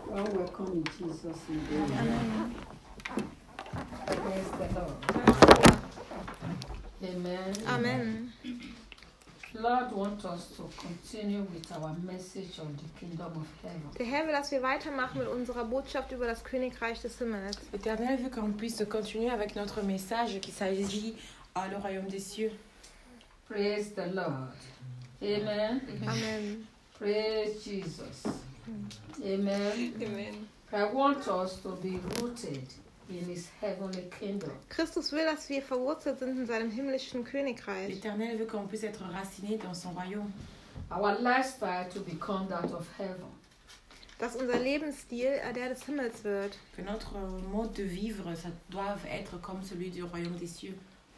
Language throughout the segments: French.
Well, welcome in Jesus' name. Amen. Praise the Lord. Amen. Amen. Lord wants us to continue with our message on the kingdom of heaven. Der Herr will, dass wir weitermachen mit unserer Botschaft über das Königreich des Himmels. L'Éternel veut qu'on puisse continuer avec notre message qui s'agit le royaume des cieux. Praise the Lord. Amen. Amen. Praise Jesus. Amen. Amen. I want us to be rooted in his heavenly kingdom. Christus will, dass wir verwurzelt sind in seinem himmlischen Königreich. L'Éternel veut qu'on puisse être raciné dans son royaume. Our lifestyle to become that of heaven. Dass unser Lebensstil der des Himmels wird. Que notre mode de vivre, ça doit être comme celui du royaume des cieux.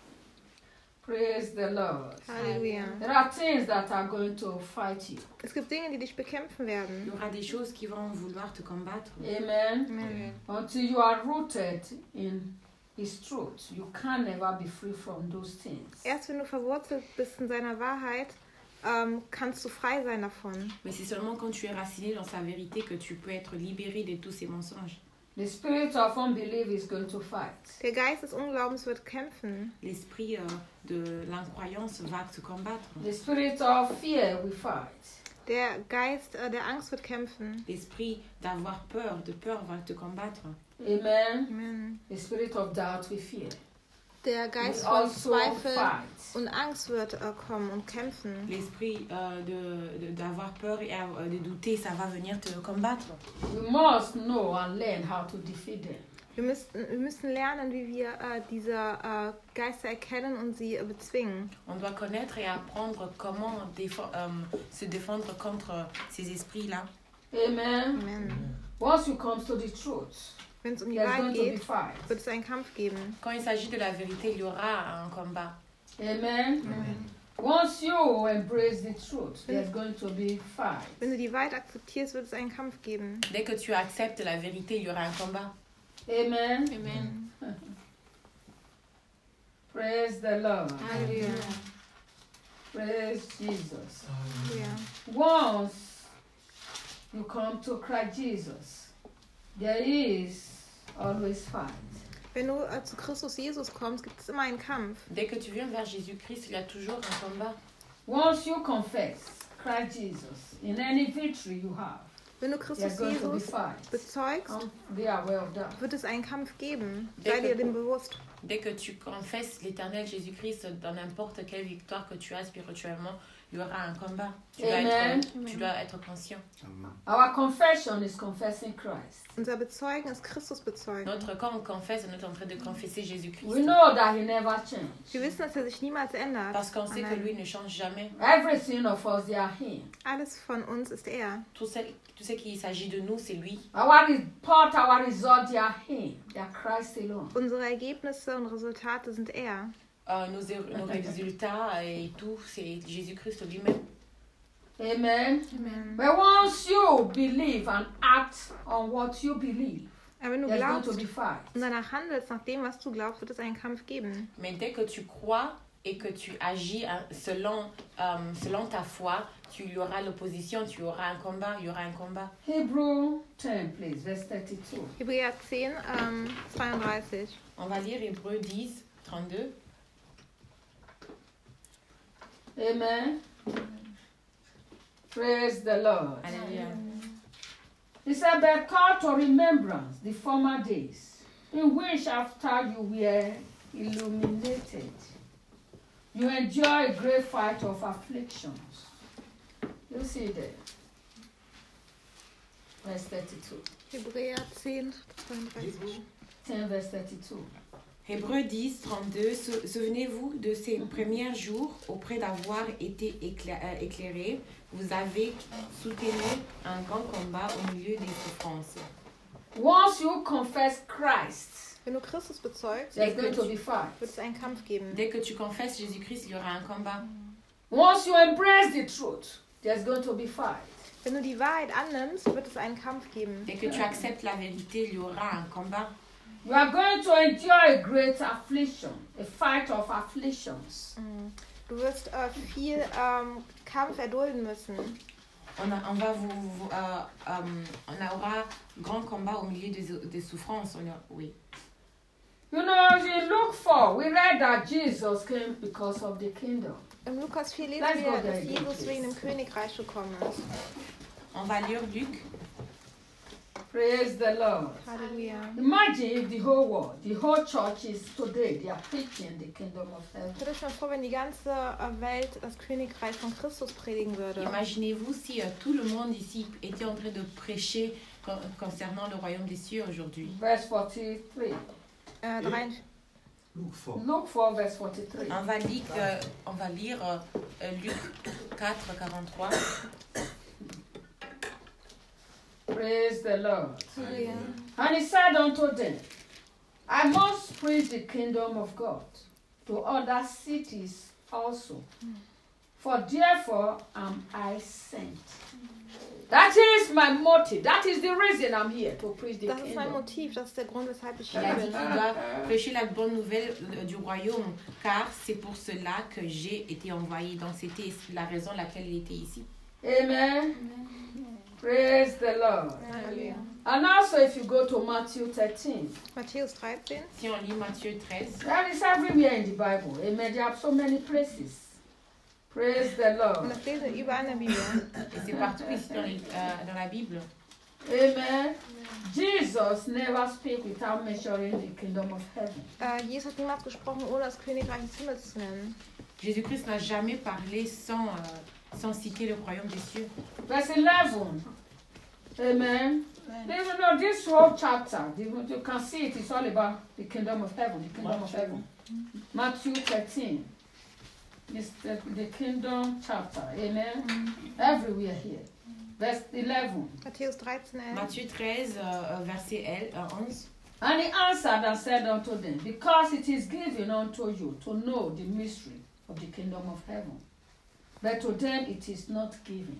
Praise the Lord. Halleluja. There are things that are going to fight you. Es gibt Dinge, die dich bekämpfen Il y werden. aura des choses qui vont vouloir te combattre. Amen. Amen. Until you are rooted in his truth, you can never be free from those things. Erst wenn du verwurzelt bist in seiner Wahrheit, kannst du frei sein davon. Mais c'est seulement quand tu es raciné dans sa vérité que tu peux être libéré de tous ces mensonges. The spirit of unbelief is going to fight. Der Geist des Unglaubens wird kämpfen. L'esprit de l'incroyance va te combattre. The spirit of fear will fight. Der Geist der Angst wird kämpfen. L'esprit d'avoir peur, de peur va te combattre. Amen. Amen. The spirit of doubt will fear. Der Geist Will von also Zweifel fight. und Angst wird kommen und kämpfen. L'esprit d'avoir peur et de douter, ça va venir te combattre. We must know and learn how to defeat them. Wir müssen lernen, wie wir diese Geister erkennen und sie bezwingen. On doit connaître et apprendre comment se défendre contre ces esprits-là. Amen. Amen. Once you come to the truth, Wenn es um die there's Wahrheit going to be geht, fight. wird es einen Kampf geben. Quand il s'agit de la vérité, il y aura un combat. Amen. Once you embrace the truth, there's going to be fight. Wenn du die Wahrheit akzeptierst, wird es einen Kampf geben. Dès que tu acceptes la vérité, il y aura un combat. Amen. Amen. Praise the Lord. Halleluja. Praise Jesus. Ja. Once you come to Christ Jesus, there is always fight. Wenn du zu Christus Jesus kommst, gibt es immer einen Kampf. Dès que tu viens vers Jésus-Christ, il y a toujours un combat. Once you confess Christ Jesus, in any victory you have, Wenn du there's Christus going to be Jesus fight. bezeugst, Be aware of that. wird es einen Kampf geben. Sei dir dem bewusst. Dès que tu confesses l'éternel Jésus-Christ dans n'importe quelle victoire que tu as spirituellement, il y aura un combat. Amen. Tu dois être conscient. Our confession is confessing Christ. Unser Bezeugen ist Christus bezeugen. Quand on confesse, on est en train de confesser Jésus-Christ. We know that he never changed. Wir wissen, dass er sich niemals ändert. Parce qu'on sait que Amen. lui ne change jamais. Everything of us, they are him. Alles von uns ist er. Tout ce qui s'agit de nous, c'est lui. Our report, our result, they are him. They are Christ alone. Unsere Ergebnisse und Resultate sind er. Nos résultats et tout, c'est Jésus-Christ lui-même. Amen. Amen. But once you believe and act on what you believe, Aber wenn du there's going to glaubst be fight. und danach handelst, nach dem, was du glaubst, wird es einen Kampf geben. Mais dès que tu crois et que tu agis selon ta foi, il y aura l'opposition, tu auras un combat, il y aura un combat. Hebrew 10, please, verse 32. Hebräer 10, 32. On va lire Hébreux 10, 32. Amen. Praise the Lord. Alléluia. He said, but call to remembrance the former days, in which after you were illuminated, you enjoy a great fight of afflictions. You see there. Verse 32. Hebräer 10, 32. 10 verse 32. Hébreux 10, 32. Souvenez-vous de ces premiers jours, auprès d'avoir été éclairés, vous avez soutenu un grand combat au milieu des souffrances. Once you confess Christ, Wenn du Christus bezeugst, there's going to be fight. wird es einen Kampf geben. Dès que tu confesses Jésus-Christ, il y aura un combat. Once you embrace the truth, there's going to be fight. Wenn du die Wahrheit annimmst, wird es einen Kampf geben. Dès que tu acceptes la vérité, il y aura un combat. You are going to enjoy a great affliction, a fight of afflictions. Du wirst viel Kampf erdulden müssen. on aura grand combat au milieu des souffrances. Oui. You know, in Luke 4, we read that Jesus came because of the kingdom. Im Lukas 4 lesen Let's go wir, there dass again, Jesus please. wegen dem Königreich gekommen ist. On va lire Luc. Praise the Lord. Halleluja. Imagine if the whole world, the whole church is today, they are preaching the kingdom of heaven. Stell euch mal vor, wenn die ganze Welt das Königreich von Christus predigen würde. Imaginez-vous si tout le monde ici était en train de prêcher concernant le royaume des cieux aujourd'hui. Verse 43. Luke 4, verse 43. On va lire Luc 4, 43. Praise the Lord. Halleluja. And he said unto them, I must preach the kingdom of God to other cities also, for therefore am I sent. That is my motive. That is the reason I'm here, to preach the Das ist mein kingdom. Motiv, das ist der Grund, weshalb ich Il hier a dit bin. qu'il doit prêcher la bonne nouvelle du royaume, car c'est pour cela que j'ai été envoyé. Donc c'était la raison laquelle il était ici. Amen. Praise the Lord. Halleluja. And also if you go to Matthew 13, Matthäus 13. Si on lit Matthieu 13, that is everywhere in the Bible. Amen. There are so many places. Praise the Und Lord. das lesen wir überall in der Bibel. et c'est partout ici dans la Bible. Amen. Jesus never speak without mentioning the kingdom of heaven. Jesus hat niemals gesprochen, ohne das Königreich des Himmels zu nennen. Jésus-Christ n'a jamais parlé sans citer le royaume des cieux. Verse 11. Amen. You know, this whole chapter, you can see it is all about the kingdom of heaven, the kingdom of heaven. Matthew 13. It's the kingdom chapter. Amen. Everywhere here. Verse 11. Matthäus 13, 11. Matthieu 13, verset 11. And he answered and said unto them, because it is given unto you to know the mystery of the kingdom of heaven, but to them it is not given.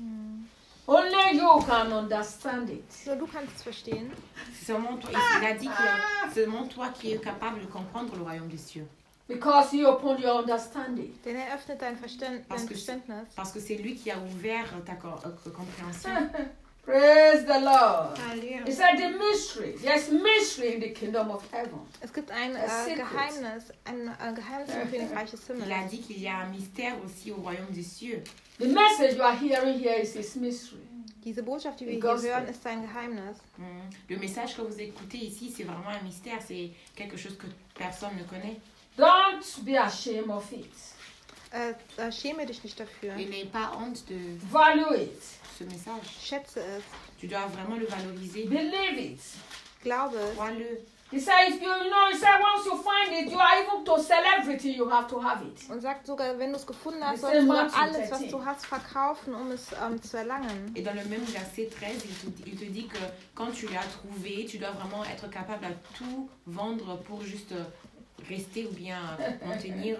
Only you can understand it. Nur du kannst es verstehen. C'est seulement toi, il a dit que c'est seulement toi qui es capable de comprendre le royaume des cieux. Because he opened your understanding. Denn er öffnet dein Verständnis. Parce que c'est lui qui a ouvert ta compréhension. Praise the Lord. Halleluja. He said the mystery. There's mystery in the kingdom of heaven. Es gibt ein Geheimnis, ein Geheimnis im Königreich des Himmels. Il a dit qu'il y a un mystère aussi au royaume des cieux. The message you are hearing here is his mystery. Diese Botschaft, die wir The hier gospel. hören, ist ein Geheimnis. Le message que vous écoutez ici, c'est vraiment un mystère. C'est quelque chose que personne ne connaît. Don't be ashamed of it. Schäme dich nicht dafür. Et n'aie pas honte de Value it. ce message. Schätze es. Tu dois vraiment le valoriser. Believe it. Glaube es. Crois-le. He said, if you know, he said, once you find it, you are even to sell everything, you have to have it. Und sagt sogar, wenn du es gefunden hast, It's sollst du in sogar Matthew alles, was 13. du hast, verkaufen, um es zu erlangen. Et dans le même verset 13, il te dit que quand tu l'as trouvé, tu dois vraiment être capable à tout vendre pour juste rester ou bien maintenir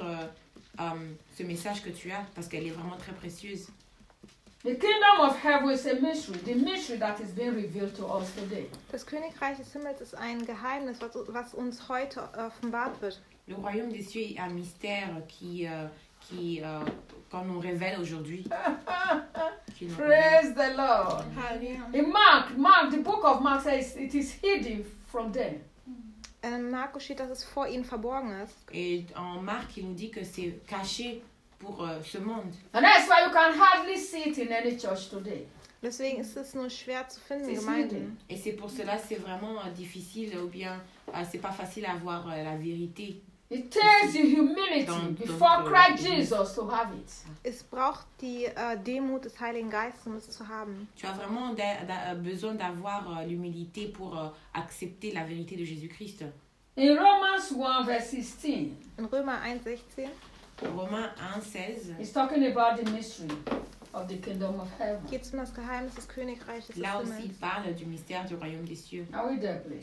ce message que tu as, parce qu'elle est vraiment très précieuse. The kingdom of heaven is a mystery, the mystery that is being revealed to us today. Das Königreich des Himmels ist ein Geheimnis, was uns heute offenbart wird. Le royaume des cieux est un mystère qui qu'on nous révèle aujourd'hui. Praise the Lord. Halleluja. In Mark, the book of Mark says it is hidden from them. In Markus steht, dass es vor ihnen verborgen ist. Et en Marc, il nous dit que c'est caché pour ce monde. And that's why you can hardly see it in any church today. Deswegen ist es nur schwer zu finden in It's Gemeinden. hidden. Et c'est pour cela c'est vraiment difficile ou bien c'est pas facile à voir la vérité. It takes the humility before Christ Jesus to have it. Es braucht die Demut des Heiligen Geistes, um es zu haben. Tu as vraiment besoin d'avoir l'humilité pour accepter la vérité de Jésus-Christ. In Romans 1 verse 16, In Römer 1,16 Romains 1,16. it's talking about the mystery of the kingdom of heaven. geht es um das Geheimnis des Königreiches des Là aussi, il Himmels. parle du mystère du royaume des cieux. Are we there, please?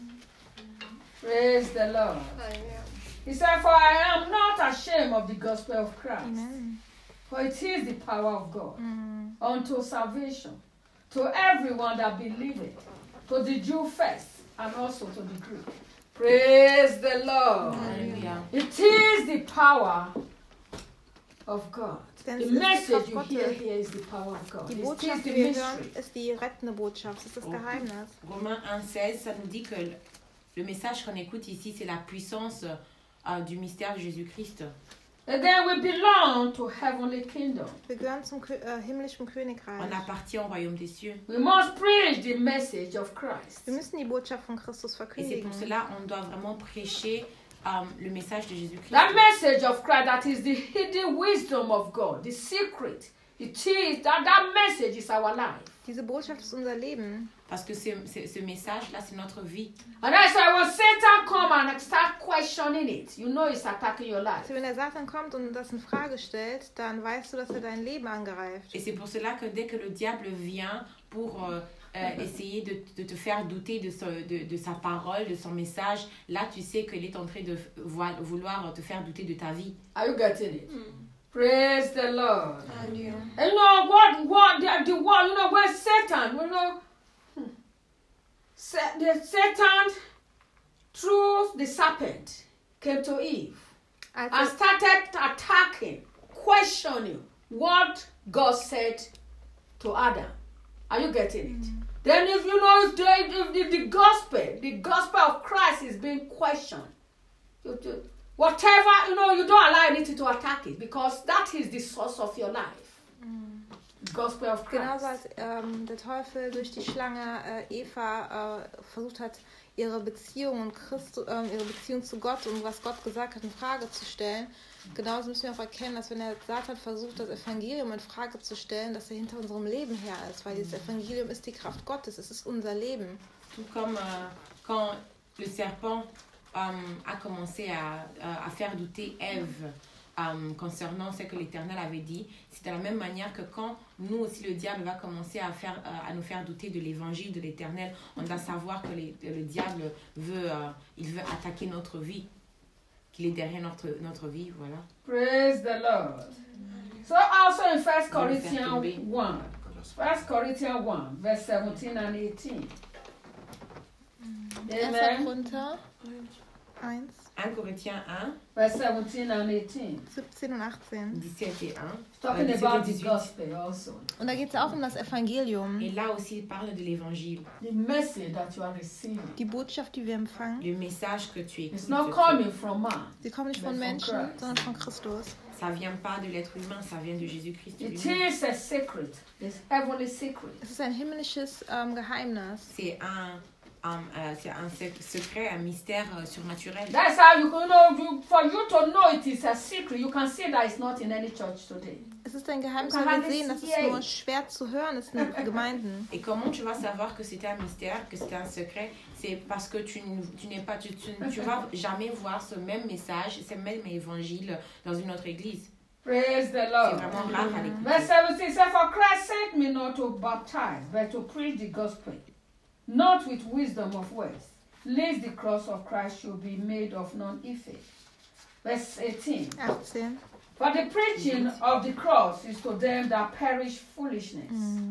Praise the Lord. He said, for I am not ashamed of the gospel of Christ, Amen. for it is the power of God Mhm. unto salvation to everyone that believeth, to the Jew first, and also to the Greek. Praise the Lord. Alléluia. It is the power of God. Denn The es ist die message Kraft you hear Gottes. here is the power of God. Die It is Botschaft, the die wir hören, mystery. ist die rettende Botschaft. Es ist das Oh. Geheimnis. Romains 1,16, ça nous dit que le message qu'on écoute ici, c'est la puissance du mystère de Jésus-Christ. Again, we belong to heavenly kingdom. Wir gehören zum himmlischen Königreich. On appartient au royaume des cieux. We must preach the message of Christ. Wir müssen die Botschaft von Christus Et c'est verkündigen. pour cela qu'on doit vraiment prêcher le message de Jésus-Christ. That message of Christ, that is the hidden wisdom of God, the secret. It is that message is our life. Diese Botschaft ist unser Leben. Parce que ce message-là, c'est notre vie. And that's why when Satan come and start questioning it, you know he's attacking your life. Also wenn der Satan kommt und das in Frage stellt, dann weißt du, dass er dein Leben angreift. Et c'est pour cela que dès que le diable vient pour essayer de te faire douter de sa parole, de son message, là tu sais qu'il est en train de vouloir te faire douter de ta vie. Are you getting it? Praise the Lord. Halleluja. And you know what the world, you know, where Satan, you know, Satan through the serpent came to Eve and Also, started attacking, questioning what God said to Adam. Are you getting it? Then if you know if the gospel of Christ is being questioned, whatever, you know, you don't allow anything to attack it because that is the source of your life. The gospel of genauso Christ. als der Teufel durch die Schlange Eva versucht hat, ihre Beziehung zu Gott und was Gott gesagt hat, in Frage zu stellen. Genauso müssen wir auch erkennen, dass wenn der Satan versucht, das Evangelium in Frage zu stellen, dass er hinter unserem Leben her ist, weil dieses Evangelium ist die Kraft Gottes, es ist unser Leben. Tout comme quand le serpent a commencé à faire douter Ève concernant ce que l'Éternel avait dit, c'est de la même manière que quand nous aussi le diable va commencer à nous faire douter de l'évangile de l'Éternel, on doit savoir que le diable veut attaquer notre vie, qu'il est derrière notre vie, voilà. Praise the Lord. So also in 1 Corinthians 1, 1 Corinthians 1, verse 17 and 18. 1. Amen. Korinther 1, 1 Corinthiens 1, Verse 17 and 18. 17 und 18. 17 et 1. Talking 17 about et the 18. gospel also. Und da geht es auch um das Evangelium, Et là aussi, il parle de l'évangile, The message that you are receiving. die Botschaft, die wir empfangen. le message que tu It's écoutes. not coming from man. Sie kommen nicht von Von Menschen, Christ. sondern von Christus. Ça vient pas de l'être humain, ça vient de Jésus-Christ It lui-même. is a secret. It's heavenly secret. Es ist ein himmlisches Geheimnis. C'est un secret, un mystère surnaturel. That's how you know, for you to know it is a secret, you can see that it's not in any church today. Es ist ein Geheimnis, Man weil kann wir sehen, es dass es sehen. nur schwer zu hören ist in den Gemeinden. Et comment tu vas savoir que c'était un mystère, que c'était un secret? C'est parce que tu vas jamais voir ce même message, ce même évangile dans une autre église. Praise the C'est Lord. vraiment rare à l'église. Verse 17 says, For Christ sent me not to baptize, but to preach the gospel, not with wisdom of words, lest the cross of Christ should be made of none effect. Verse 18. 18. For the preaching of the cross is to them that perish foolishness.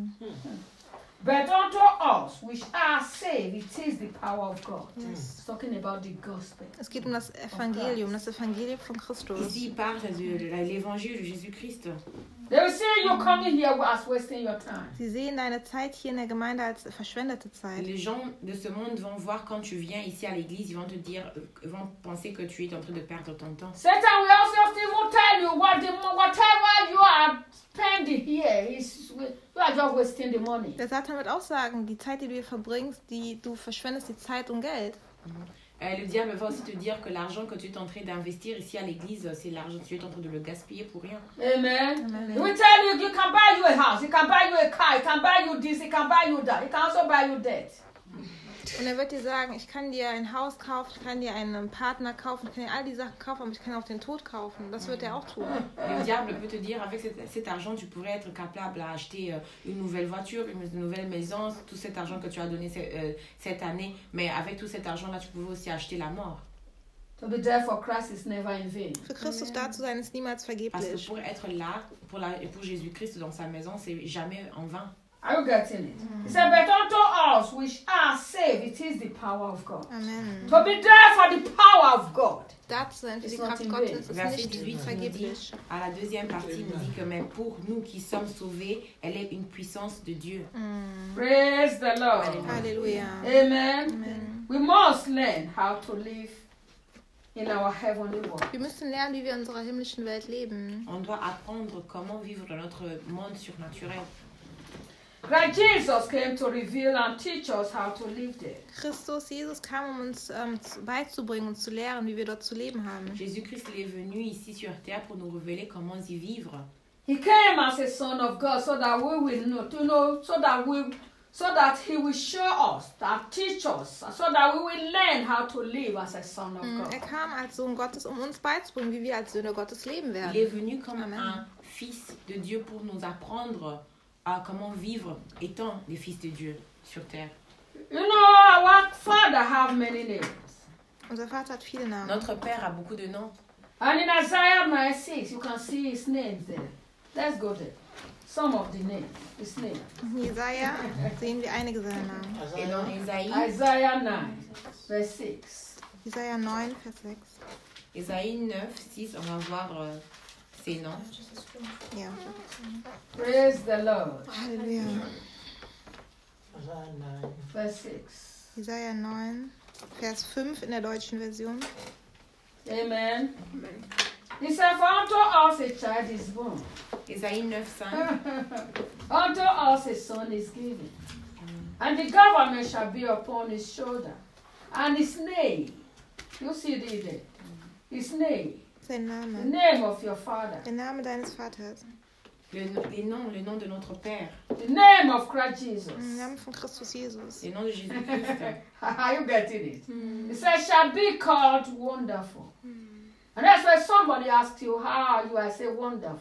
But unto us which are saved, it is the power of God. It's talking about the gospel. Es geht um das Evangelium von Christus. Ici, il parle de l'évangile de Jésus-Christ. They will say you're coming here as wasting your time. Sie sehen deine Zeit hier in der Gemeinde als verschwendete Zeit. Les gens de ce monde vont voir quand tu viens ici à l'église, ils vont te dire, vont penser que tu es en train de perdre ton temps. Satan will also still tell you whatever you are spending here you are just wasting the money. Der Satan wird auch sagen, die Zeit, die du hier verbringst, du verschwendest die Zeit und Geld. Le diable va aussi te dire que l'argent que tu es en train d'investir ici à l'église, c'est l'argent que tu es en train de le gaspiller pour rien. Amen. Amen. He will tell you can buy you a house, he can buy you a car, he can buy you this, he can buy you that, he can also buy you that. Und er wird dir sagen, ich kann dir ein Haus kaufen, ich kann dir einen Partner kaufen, ich kann dir all die Sachen kaufen, aber ich kann auch den Tod kaufen. Das wird er auch tun. Le diable peut te dire, avec cet argent, tu pourrais être capable d'acheter une nouvelle voiture, une nouvelle maison, tout cet argent que tu as donné cette année. Mais avec tout cet argent-là, tu pouvais aussi acheter la mort. To be there for Christ is never in vain. Für Christus da zu sein, ist niemals Parce que vergeblich. pour être là, pour Jésus-Christ dans sa maison, c'est jamais en vain. Are you getting it? He said, but unto us which are saved, it is the power of God. Amen. To be there for the power of God. Da zu sein für die It's not Kraft in Gottes vain. ist Verset nicht 18 nous dit, vergeblich. à la deuxième partie, nous dit que même pour nous qui sommes sauvés, elle est une puissance de Dieu. Praise the Lord. Halleluja. Amen. Amen. We must learn how to live in our heavenly world. Wir müssen lernen, wie wir in unserer himmlischen Welt leben. On doit apprendre comment vivre dans notre monde surnaturel. Christ Jesus came to reveal and teach us how to live there. Christus, Jesus kam, um uns beizubringen und zu lehren, wie wir dort zu leben haben. Jésus-Christ il est venu ici sur terre pour nous révéler comment y vivre. He came as a son of God so that we will know, so that he will show us, that teach us, so that we will learn how to live as a son of God. Kam als Sohn Gottes, um uns beizubringen, wie wir als Söhne Gottes leben Il est werden. venu comme Amen. un fils de Dieu pour nous apprendre à comment vivre étant des fils de Dieu sur terre. You know, our Father have many names. Unser Vater hat viele Namen. Notre Père a beaucoup de noms. And in Isaiah 9:6, you can see his names there. Let's go there. Some of the names, his name. In Jesaja sehen wir einige seiner Namen. Et dans Ésaïe, Isaiah 9, verse 6. Jesaja 9, Vers 6. Ésaïe 9, 6, on va voir ces noms. Ja. Praise the Lord. Halleluja. Verse 6. Jesaja 9, Vers 5 in der deutschen Version. Amen. He said, for unto us a child is born. Ésaïe 9, 5. Unto us a son is given. And the government shall be upon his shoulder. And his name, you see it there. His name, Sein the Name. name of your father, Der Name deines Vaters. Le nom de notre Père, the name of Christ Jesus. Der Name von Christus Jesus. le nom de Jésus-Christ. Are you getting it? It says, shall be called wonderful. And that's why somebody asks you, how are you? I say, wonderful.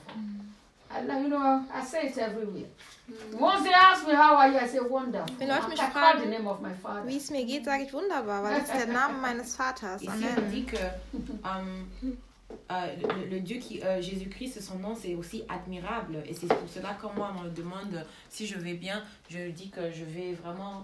I say it everywhere. Once they ask me, how are you? I say, wonderful. Wenn Leute mich I call the fragen, name of my father. wie es mir geht, sage ich wunderbar, weil das ist der Name meines Vaters. Ici, on dit Amen. que le Dieu qui, Jésus-Christ, son nom, c'est aussi admirable. Et c'est pour cela que moi, on me demande si je vais bien, je dis que je vais vraiment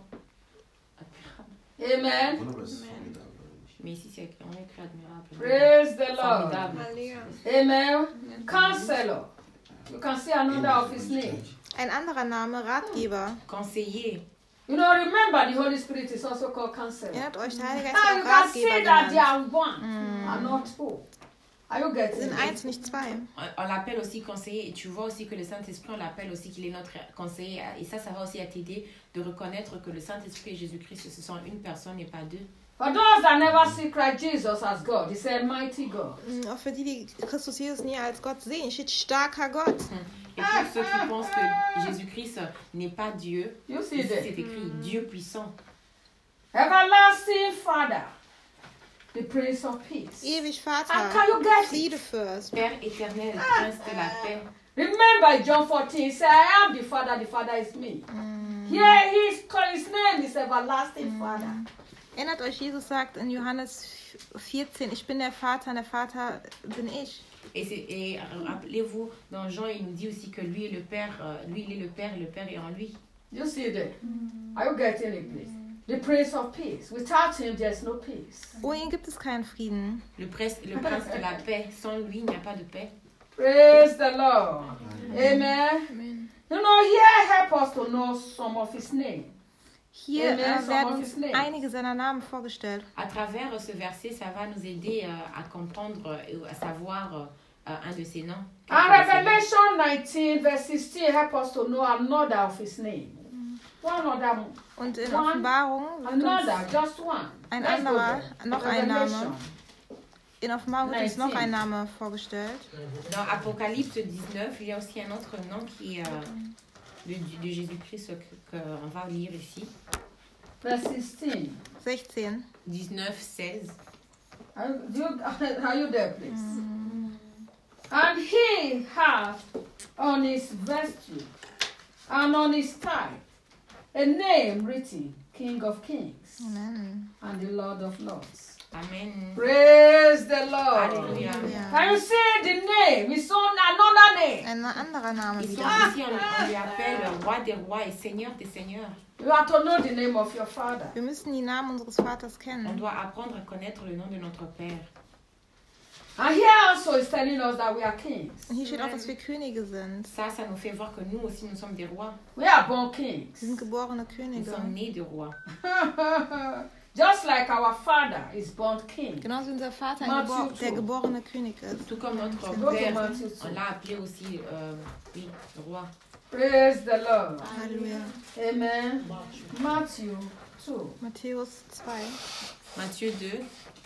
admirable. Amen. Mais ici, on est écrit admirable. Praise the Lord. Formidable. Amen. Counselor. You can see another of his name. Ein anderer Name, Ratgeber. Conseiller. You know, remember the Holy Spirit is also called Counselor. Erinnert euch, der Heilige Geist Now you ist auch can see Ratgeber that they genannt. are one and not two. Are you Sie getting sind it? eins, nicht zwei. On l'appelle aussi conseiller. Et tu vois aussi que le Saint-Esprit, on l'appelle aussi qu'il est notre conseiller. Et ça va aussi à t'aider de reconnaître que le Saint-Esprit et Jésus-Christ, ce sont une personne et pas deux. For those that never see Christ Jesus as God, he said, mighty God. Auch für die, die Christus Jesus nie als Gott sehen, steht starker Gott. Et pour ceux qui pensent que Jésus-Christ n'est pas Dieu, You see ici, that? c'est écrit Dieu puissant. Everlasting Father, the Prince of Peace. Ewig And Vater, can you get it? Friedefürst. Père éternel, prince de la paix. Remember John 14, he said, I am the Father is me. Here his name is Everlasting Father. Erinnert euch, Jesus sagt in Johannes 14, ich bin der Vater und der Vater bin ich. Et rappelez-vous, dans Jean, il nous dit aussi que lui est le Père, lui il est le Père et le Père est en lui. You see that? Are you getting it, please? The Prince of Peace. Without him, there's no peace. Ohne ihn gibt es keinen Frieden. Le prince de la paix, sans lui, il n'y a pas de paix. Praise the Lord. Amen. Amen. You know, here help us to know some of his name. Hier Amen. Some werden of uns his names. einige seiner Namen vorgestellt. À travers ce verset, ça va nous aider à comprendre et à savoir un de ses noms. And Revelation 19, verse 16, help us to know another of his name. One other, Und in One, Offenbarung wird another, uns just one. ein Let's go anderer, there. noch ein Name. Revelation. In Offenbarung wird uns noch 19. ein Name vorgestellt. Dans Apocalypse 19, il y a aussi un autre nom qui est de Jésus-Christ qu'on va lire ici. Verse 16. 16. 19, 16. Are you there, please? And he hath on his vesture and on his thigh a name written, King of Kings Amen. and the Lord of Lords. Amen. Praise the Lord. Alléluia. Can you see the name? It's on another name. Ein anderer Name Ici, wieder. on lui appelle roi des rois et seigneur des seigneurs. You have to know the name of your father. Wir müssen die Namen unseres Vaters On kennen. doit apprendre à connaître le nom de notre Père. And here also is telling us that we are kings. Und hier steht auch, dass wir Könige sind. Ça nous fait voir que nous aussi, nous sommes des rois. We are born kings. Wir sind geborene Nous Könige. sommes nés de rois. Just like our father is born king. Genauso wie unser Vater Matthew der 2. geborene König ist. Tout comme notre Go to Père, Matthew on 2. l'a appelé aussi oui, roi. Praise the Lord. Halleluja. Amen. Matthew 2. Matthäus 2. Matthieu 2.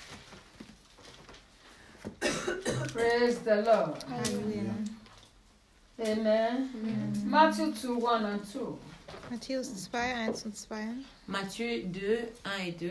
Praise the Lord. Halleluja. Amen. Matthew 2, 1 and 2. Matthäus 2, 1 und 2. Matthieu 2, 1 et 2.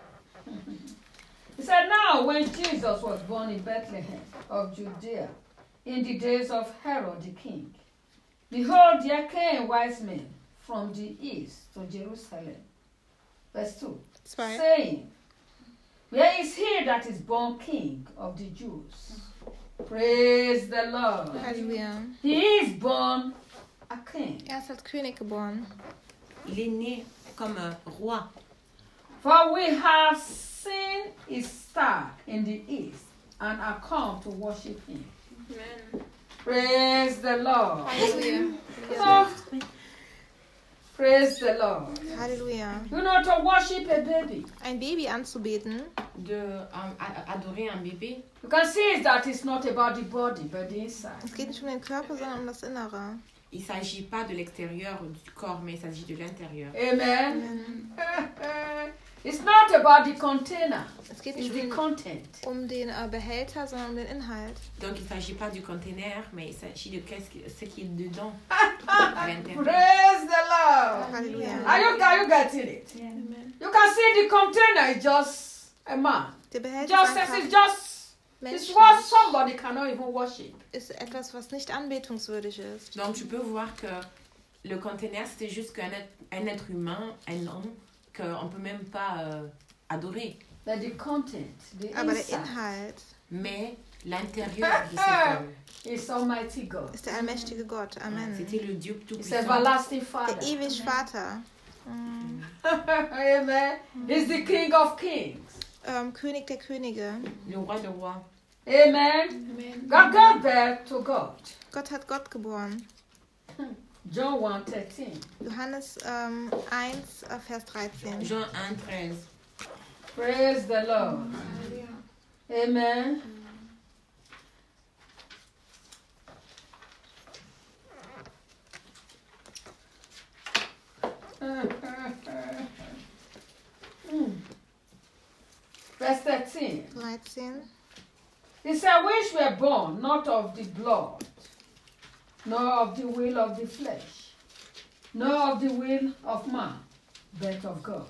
He said, now when Jesus was born in Bethlehem of Judea, in the days of Herod the king, behold, there came wise men from the east to Jerusalem. Verse 2. 2. Saying, where is he that is born king of the Jews? Praise the Lord. Halleluja. He is born a king. Er ist als König geboren. Il est né comme roi. For we have seen his star in the east and are come to worship him. Amen. Praise the Lord. Halleluja. So, praise the Lord. Halleluja. You know, to worship a baby, Ein Baby anzubeten, De adorer un bébé. you can see that it's not about the body, but the inside. es geht nicht um den Körper, sondern um das Innere. Il ne s'agit pas de l'extérieur du corps, mais il s'agit de l'intérieur. Amen. It's not about the container, Es geht it's nicht the content. um den Behälter, sondern um den Inhalt. Donc il ne s'agit pas du conteneur, mais il s'agit de ce qui est dedans. À l'intérieur. Praise the Lord. Halleluja. Are you getting it? You can see the container is just a man. Der Behälter Just ist as it's einfach just it's what menschlich, somebody cannot even worship. ist etwas, was nicht anbetungswürdig ist. Donc tu peux voir que le conteneur, c'était juste un être humain, un homme, qu'on ne peut même pas adorer. But the content, the Aber der inside, Inhalt Mais l'intérieur de cet homme, is Almighty God. ist der allmächtige Gott. Amen. c'était le Dieu It's tout-puissant. everlasting Der Father. ewig Vater. Mm. Amen. He's the King of Kings. König der Könige. Le roi de rois. Amen. God gave birth to God. Gott hat Gott geboren. John 1:13. Johannes 1, Vers 13. Jean 1, 13. Praise the Lord. Amen. Verse 13. 13. He said, which were born not of the blood, nor of the will of the flesh, nor of the will of man, but of God.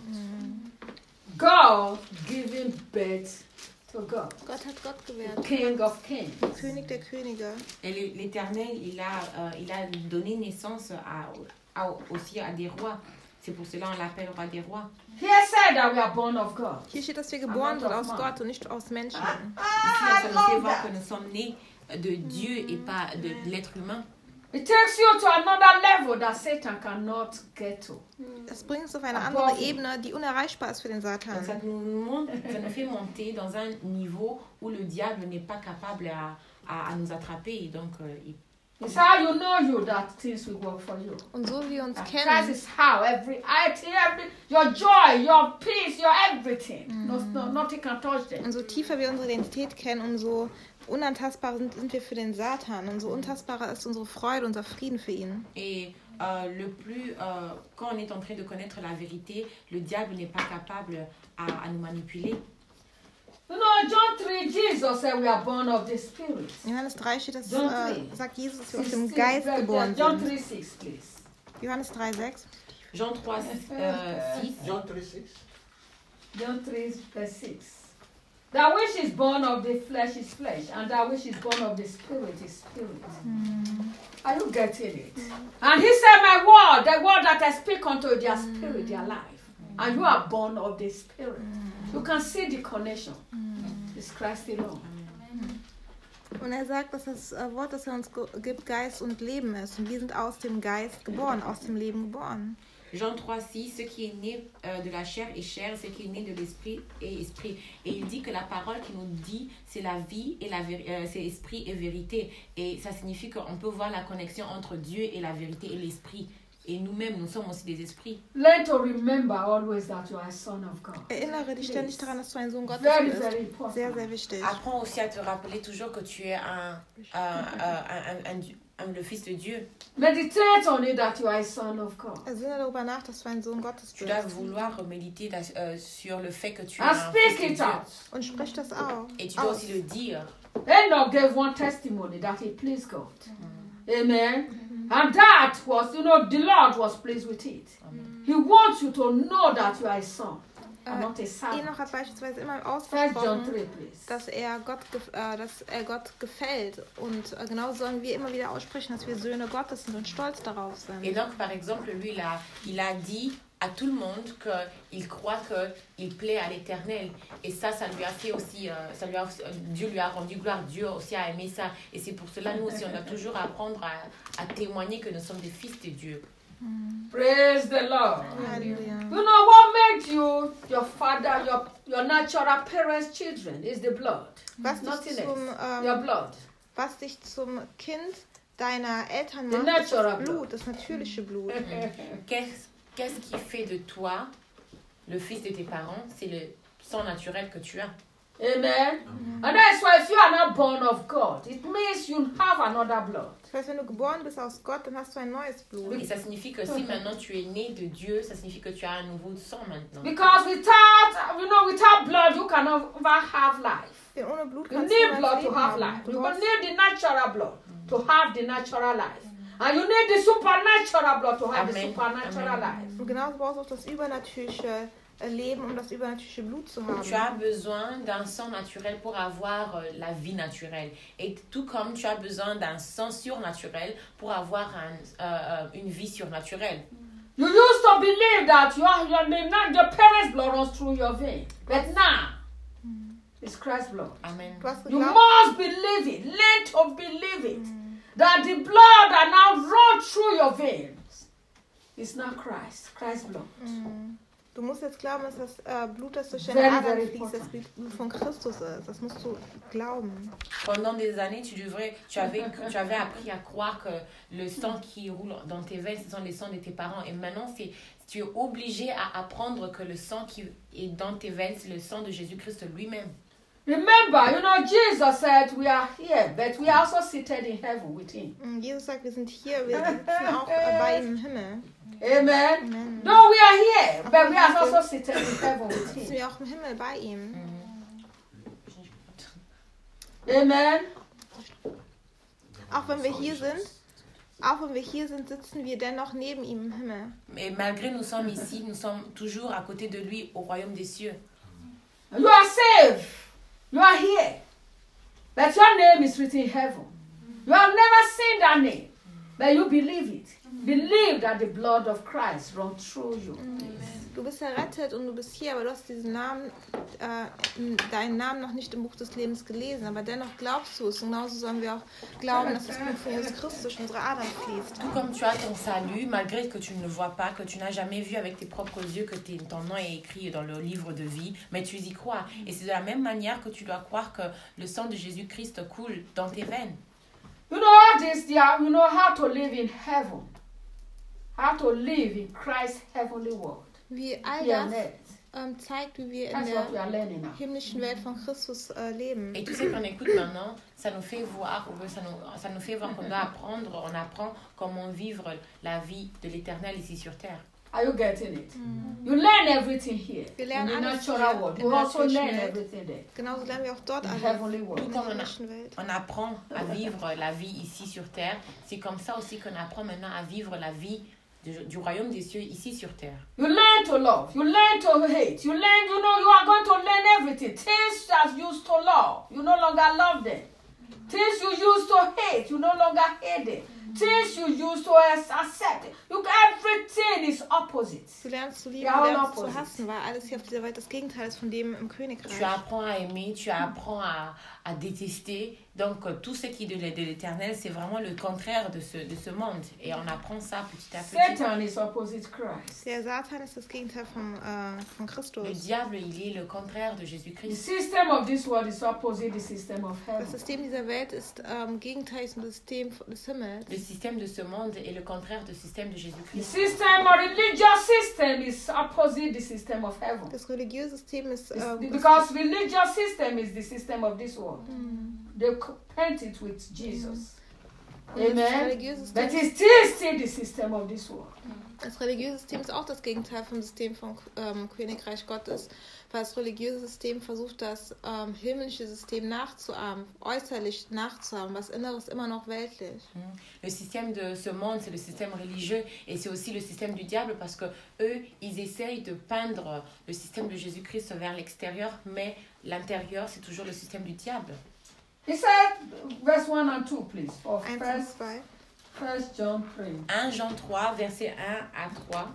God giving birth to God. Gott hat Gott gewährt. King of Kings. König der Könige. Et l'Éternel, il a donné naissance aussi à des rois. C'est pour cela on l'appelle roi des rois. Here said that we are born of God. Hier steht, dass wir geboren sind aus Gott und nicht aus Menschen. Ici, ça nous fait voir que nous sommes nés de Dieu et pas de l'être humain. It takes you to another level that Satan cannot get to. Das bringt uns auf eine andere Ebene, die unerreichbar ist für den Donc, Satan. ça nous fait monter dans un niveau où le diable n'est pas capable à nous attraper. Et donc, It's how you know you that things will work for you. Und so wie wir uns That kennen, is how every your joy, your peace, your everything. Nothing can touch them. und so tiefer wir unsere Identität kennen, umso unantastbarer sind wir für den Satan. Umso untastbarer ist unsere Freude, unser Frieden für ihn. et quand on est en train de connaître la vérité, le diable n'est pas capable à nous manipuler. You know, John 3, Jesus said we are born of the Spirit. In Johannes 3 steht, dass, John 3. sagt Jesus, dass wir aus dem 16, Geist geboren John sind. 3, 6, please. Johannes 3, 6. Jean 3, 6. John 3:6. John 3, verse 6. That which is born of the flesh is flesh, and that which is born of the Spirit is spirit. Are you getting it? And he said, my word, the word that I speak unto you, their spirit, their life. And you are born of the Spirit. You can see the connection. It's Christ alone. Und er sagt, dass das Wort, das er uns gibt, Geist und Leben ist. Und wir sind aus dem Geist geboren, aus dem Leben geboren. Jean 3:6, ce qui est né de la chair est chair, ce qui est né de l'esprit est esprit. Et il dit que la parole qui nous dit, c'est la vie, et c'est esprit et vérité. Et ça signifie qu'on peut voir la connexion entre Dieu et la vérité et l'esprit. Et nous-mêmes, nous sommes aussi des esprits. Learn to remember always that you are a son of God. Erinnere dich ständig daran, dass du ein Sohn Gottes Very, bist. very important. Sehr, sehr wichtig. Apprends aussi à te rappeler toujours que tu es le fils de Dieu. Meditate on it that you are a son of God. Sinne darüber nach, dass du ein Sohn Gottes Tu dois bist. vouloir méditer sur le fait que tu es And un fils speak de it Dieu. out. Und sprich das auch. Et tu dois aussi le dire. Enoch gave one testimony that he pleased God. Amen. And that was, the Lord was pleased with it. He wants you to know that you are a son and not a servant. Enoch hat beispielsweise immer 1 John 3, ausgesprochen, please. dass er Gott gefällt. Und genau sollen wir immer wieder aussprechen, dass wir Söhne Gottes sind und stolz darauf sind. Enoch, par exemple, lui, il a dit à tout le monde qu'il croit qu'il plaît à l'Éternel. Et ça lui a fait aussi, Dieu lui a rendu gloire, Dieu aussi a aimé ça. Et c'est pour cela, nous aussi, on doit toujours apprendre à témoigner que nous sommes des fils de Dieu. Praise the Lord. Halleluja. You know what makes you your father, your natural parents' children is the blood. Was Nothing dich else. Your blood. was dich zum Kind deiner Eltern The macht, ist natural das Blut, das natürliche Blut. Qu'est-ce qui fait de toi le fils de tes parents? C'est le sang naturel que tu as. Amen. And that's why if you are not born of God, it means you have another blood. Das heißt, wenn du geboren bist aus Gott, dann hast du ein neues Blut. Et ça signifie que si maintenant tu es né de Dieu, ça signifie que tu as un nouveau sang maintenant. Because without blood, you cannot have life. Denn ohne Blut You kannst du need niemals blood to Leben have haben. life. Du You brauchst, need the natural blood to have the natural life. And you need the supernatural blood to have the Amen. supernatural Amen. life. und genauso brauchst du auch das übernatürliche Leben, um das übernatürliche Blut zu haben. Tu as besoin d'un sang naturel pour avoir la vie naturelle. Et tout comme tu as besoin d'un sang surnaturel pour avoir une vie surnaturelle. You used to believe that your parents' blood runs through your vein. But now, it's Christ's blood. Amen. Du hast You geglaubt, must believe it. Learn to believe it. That the blood that now runs through your veins is not Christ's blood. du musst jetzt glauben, dass das Blut, das durch Very, deine Adern very fließt, das important. Blut von Christus ist. Das musst du glauben. Pendant des années, tu avais appris à croire que le sang qui roule dans tes veines, ce sont les sangs de tes parents. Et maintenant, tu es obligé à apprendre que le sang qui est dans tes veines, c'est le sang de Jésus-Christ lui-même. Remember, Jesus said we are here, but we are also seated in heaven with him. Jesus sagt, wir sind hier, wir sitzen auch bei ihm im Himmel. Amen. Amen. No, we are here, but we are also seated in heaven with Sitzen him. wir auch im Himmel bei ihm. Amen. Auch wenn wir hier sind, sitzen wir dennoch neben ihm im Himmel. Et malgré nous sommes ici, nous sommes toujours à côté de lui au royaume des cieux. You are saved. You are here. But your name is written in heaven. You have never seen that name, but you believe it. Believe that the blood of Christ runs through you. Du bist errettet und du bist hier, aber du hast diesen Namen, deinen Namen noch nicht im Buch des Lebens gelesen, aber dennoch glaubst du es. Und genauso sollen wir auch glauben, dass das Blut von Jesus Christus durch unsere Adern fließt. Tout comme tu as ton salut, malgré que tu ne le vois pas, que tu n'as jamais vu avec tes propres yeux, que ton nom est écrit dans le livre de vie, mais tu y crois. Et c'est de la même manière que tu dois croire que le sang de Jésus-Christ coule dans tes veines. You know this, you know how to live in heaven. How to live in Christ's heavenly world. Wie all Here on das earth. zeigt, wie wir in That's what we der are learning now. himmlischen Welt von Christus leben. Et tout ce qu'on écoute maintenant, ça nous fait voir qu'on doit apprendre, on apprend comment vivre la vie de l'Éternel ici sur terre. Are you getting it? You learn everything here. Wir In lernen the alles natural hier, world. in You der also natürlichen learn Welt. everything there. Genauso lernen wir auch dort In alles. the heavenly world. In der himmlischen Welt. On apprend à vivre la vie ici sur terre. C'est comme ça aussi qu'on apprend maintenant à vivre la vie du royaume des cieux ici sur terre. You learn to love. You learn to hate. You are going to learn everything. Things that you used to love, you no longer love them. Things you used to hate, you no longer hate them. Things you used to accept, everything is opposite. Du lernst zu lieben, Ja, du lernst opposite. zu hassen, weil alles hier auf dieser Welt das Gegenteil ist von dem im Königreich. Tu apprends à aimer, tu apprends à détester Donc, tout ce qui est de l'éternel, c'est vraiment le contraire de ce monde. Et on apprend ça petit à petit. Satan is opposite Christ. Der Satan ist das Gegenteil von Le Christus. diable, il est le contraire de The Jésus-Christ. system of this world is opposite the system of Das heaven. System dieser Welt ist gegenteilig zum System des Himmels. Le système de ce monde est le contraire du système de The Jésus-Christ. system or religious system is opposite the system of heaven. Das religiöse System ist Because religious system is the system of this world. They paint it with Jesus. und das Amen. religiöse But System, it's still the system of this world. das religiöse System ist auch das Gegenteil vom System vom Königreich Gottes, weil das religiöse System versucht, das himmlische System nachzuahmen, äußerlich nachzuahmen, was Inneres immer noch weltlich. Le système de ce monde, c'est le système religieux et c'est aussi le système du diable parce que eux, ils essayent de peindre le système de Jésus-Christ vers l'extérieur, mais l'intérieur, c'est toujours le système du diable. He said, verse 1 and 2, please. Of 1 und 2. First John 3. 1 Jean 3, versets 1 à 3.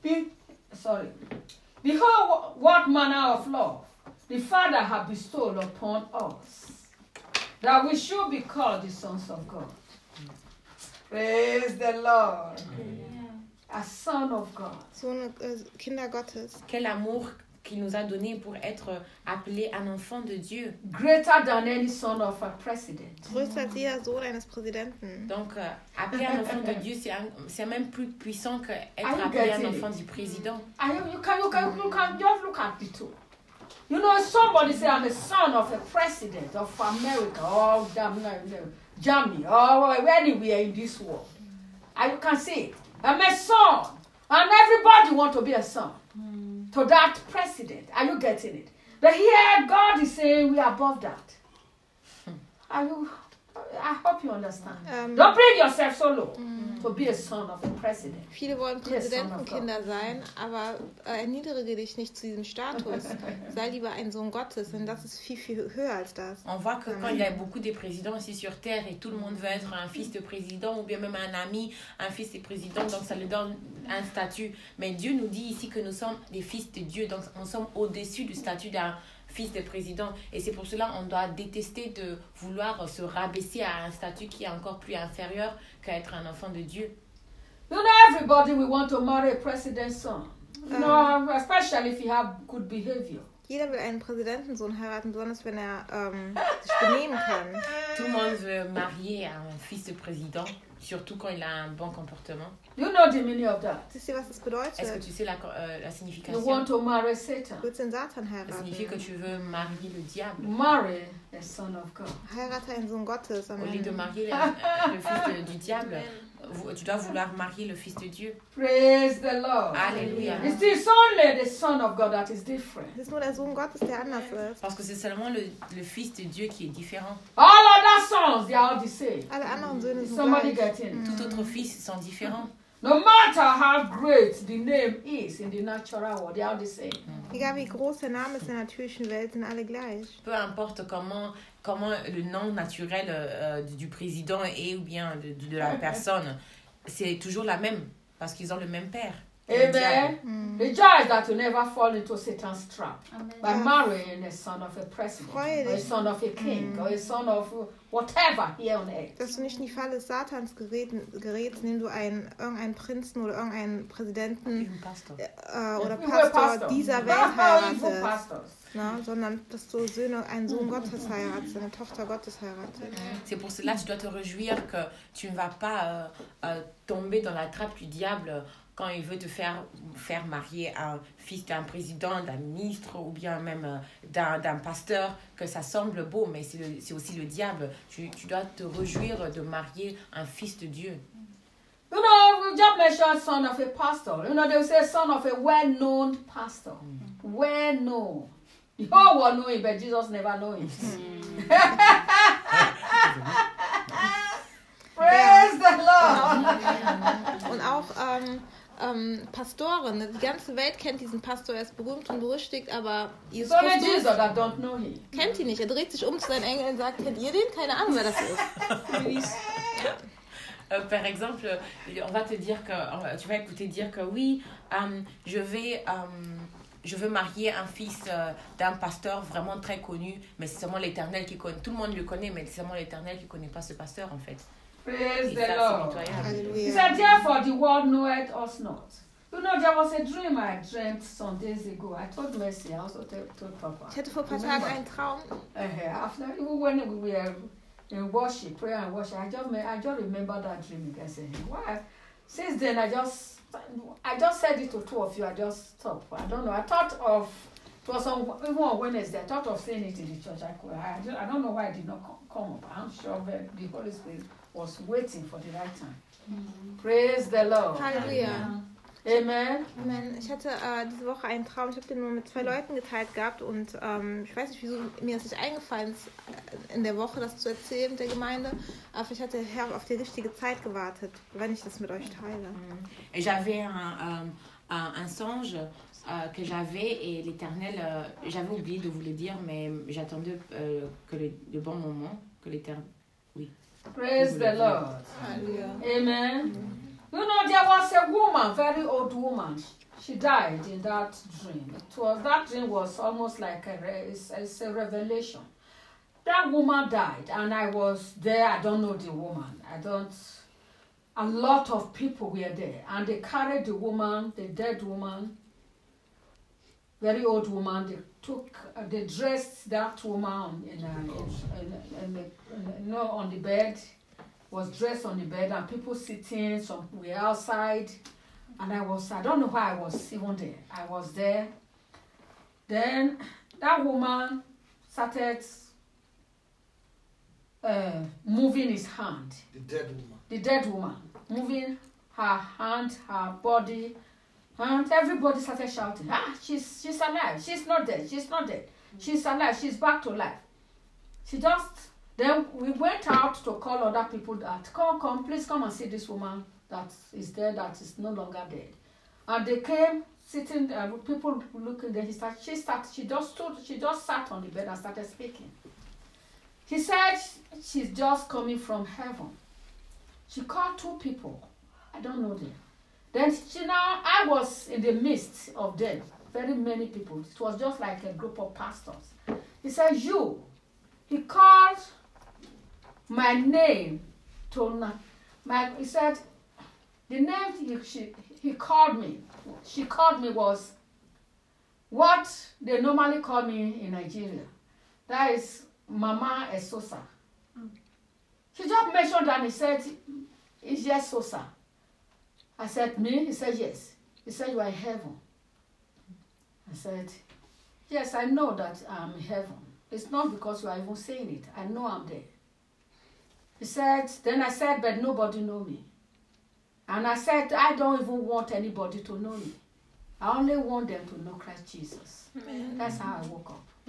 Behold, what manner of love the Father hath bestowed upon us, that we should be called the sons of God. Praise the Lord. A son of God. Sohn, Kinder Gottes. Quel amour qu'il nous a donné pour être appelé un enfant de Dieu. Greater than any son of a president. Größer als jeder Sohn eines Präsidenten. Donc, appeler un enfant de Dieu, c'est même plus puissant qu'être Are you appelé un getting enfant it? du président. You can just look at the two. You know, somebody say, I'm a son of a president of America or Germany or anywhere in this world. And you can say, I'm a son. And everybody want to be a son to that president. Are you getting it? But here, God is saying we are above that. I hope you understand. Don't bring yourself so low to be a son of a president. Viele wollen Präsidentenkinder sein, aber erniedrige dich nicht zu diesem Status. Sei lieber ein Sohn Gottes, denn das ist viel, viel höher als das. On voit que quand il y a beaucoup de présidents ici sur Terre et tout le monde veut être un fils de président ou bien même un ami, un fils de président, donc ça lui donne un statut. Mais Dieu nous dit ici que nous sommes des fils de Dieu, donc nous sommes au-dessus du statut d'un fils de président. Et c'est pour cela qu'on doit détester de vouloir se rabaisser à un statut qui est encore plus inférieur qu'être un enfant de Dieu. You know, everybody will want to marry a president's son. You know, especially if he have good behavior. Jeder will einen Präsidentensohn heiraten, besonders wenn er sich benehmen kann. Tout le monde veut marier un fils de président, surtout quand il a un bon comportement. You know the meaning of that. Wisst ihr, was das Est-ce que bedeutet? tu sais la You signification? want to marry Satan. Du willst den Satan Ça signifie que heiraten. tu veux marier le diable. Marry a son of God. Heirate einen Sohn Gottes. Au lieu de Amen. marier le fils du diable, tu dois vouloir marier le fils de Dieu. Praise the Lord. Alléluia. It's only the son of God that is different. Es ist nur der Sohn Gottes, der anders ist. Parce que c'est seulement le fils de Dieu qui est différent. All other sons, they are all the same. Alle anderen Söhne Is sind somebody gleich. getting it? Tout autre fils sont différents. No matter how great the name is in the natural world, they are the same. Egal wie groß der Name ist in der natürlichen Welt, sind alle gleich. Peu importe comment le nom naturel du président est ou bien de la personne, c'est toujours la même parce qu'ils ont le même père. Le diable. Amen. The joy is that you never fall into Satan's trap by marrying a son of a president, Freude or a dich. son of a king, or a son of whatever here on earth. Dass du nicht in die Falle des Satans gerätst, indem du irgendeinen Prinzen oder irgendeinen Präsidenten Une pastor. oder You were Pastor dieser Welt Evil heiratest, pastors. na, sondern dass du einen Sohn Gottes heiratest, eine Tochter Gottes heiratest. C'est pour cela que tu dois te réjouir que tu ne vas pas tomber dans la trappe du diable quand il veut te faire marier un fils d'un président, d'un ministre ou bien même d'un pasteur, que ça semble beau, mais c'est aussi le diable. Tu dois te réjouir de marier un fils de Dieu. You know, we just mentioned son of a pastor. You know, they will say son of a well-known pastor. Well-known. The whole world know him, but Jesus never know him. Praise the Lord. Und auch Pastoren, die ganze Welt kennt diesen Pastor, er ist berühmt und berüchtigt, aber Jesus It's only Jesus Christus that don't know him. kennt ihn nicht. Er dreht sich um zu seinen Engeln und sagt, kennt ihr den? Keine Ahnung, wer das ist. Par exemple, on va te dire que tu vas écouter dire que oui, je vais je veux marier un fils d'un pasteur vraiment très connu, mais c'est seulement l'Éternel qui connaît. Tout le monde le connaît, mais c'est seulement l'Éternel qui ne connaît pas ce pasteur, en fait. Praise Et the ça, Lord. c'est pitoyable. He Halleluja. said, therefore the world knoweth us not. You know, there was a dream I dreamt some days ago. I told Mercy, I also told Papa. Ich hatte vor ein paar Tagen einen Traum. After, even when we were in worship, prayer and worship, I just remember that dream. I said, why? Since then, I just said it to two of you. I just stopped. I don't know. I thought of, it was even on Wednesday, I thought of saying it in the church. I don't know why it did not come up. I'm sure that the Holy Spirit was waiting for the right time. Praise the Lord. Halleluja. Amen. Amen. Ich hatte diese Woche einen Traum, ich habe den nur mit 2 Leuten geteilt gehabt und ich weiß nicht, wieso mir das nicht eingefallen ist, in der Woche das zu erzählen mit der Gemeinde, aber ich hatte auf die richtige Zeit gewartet, wenn ich das mit euch teile. Et j'avais un songe que j'avais et l'Éternel, j'avais oublié de vous le dire, mais j'attendais que le bon moment, que l'Éternel... Oui. Praise the Lord. Halleluja. Amen. You know, there was a woman, very old woman. She died in that dream. That dream was almost like it's a revelation. That woman died, and I was there. I don't know the woman. A lot of people were there, and they carried the woman, the dead woman, very old woman. They dressed that woman on the bed. Was dressed on the bed, and people sitting, some were outside, and I don't know why I was even there. I was there. Then that woman started moving his hand. The dead woman. Moving her hand, her body, and everybody started shouting, she's alive, she's not dead, she's alive, she's back to life. Then we went out to call other people that, come, please come and see this woman that is dead, that is no longer dead. And they came, sitting there, people looking there. She just sat on the bed and started speaking. She said she's just coming from heaven. She called 2 people. I don't know them. Then I was in the midst of them, very many people. It was just like a group of pastors. He said, he called my name he said the name she called me was what they normally call me in Nigeria. That is Mama Esosa. She just mentioned that. He said, is yes Sosa? I said, me? He said, yes. He said, you are in heaven. I said, yes, I know that I'm in heaven. It's not because you are even saying it. I know I'm there. He said, then I said, but nobody know me. And I said, I don't even want anybody to know me. I only want them to know Christ Jesus. Amen. That's how I woke up.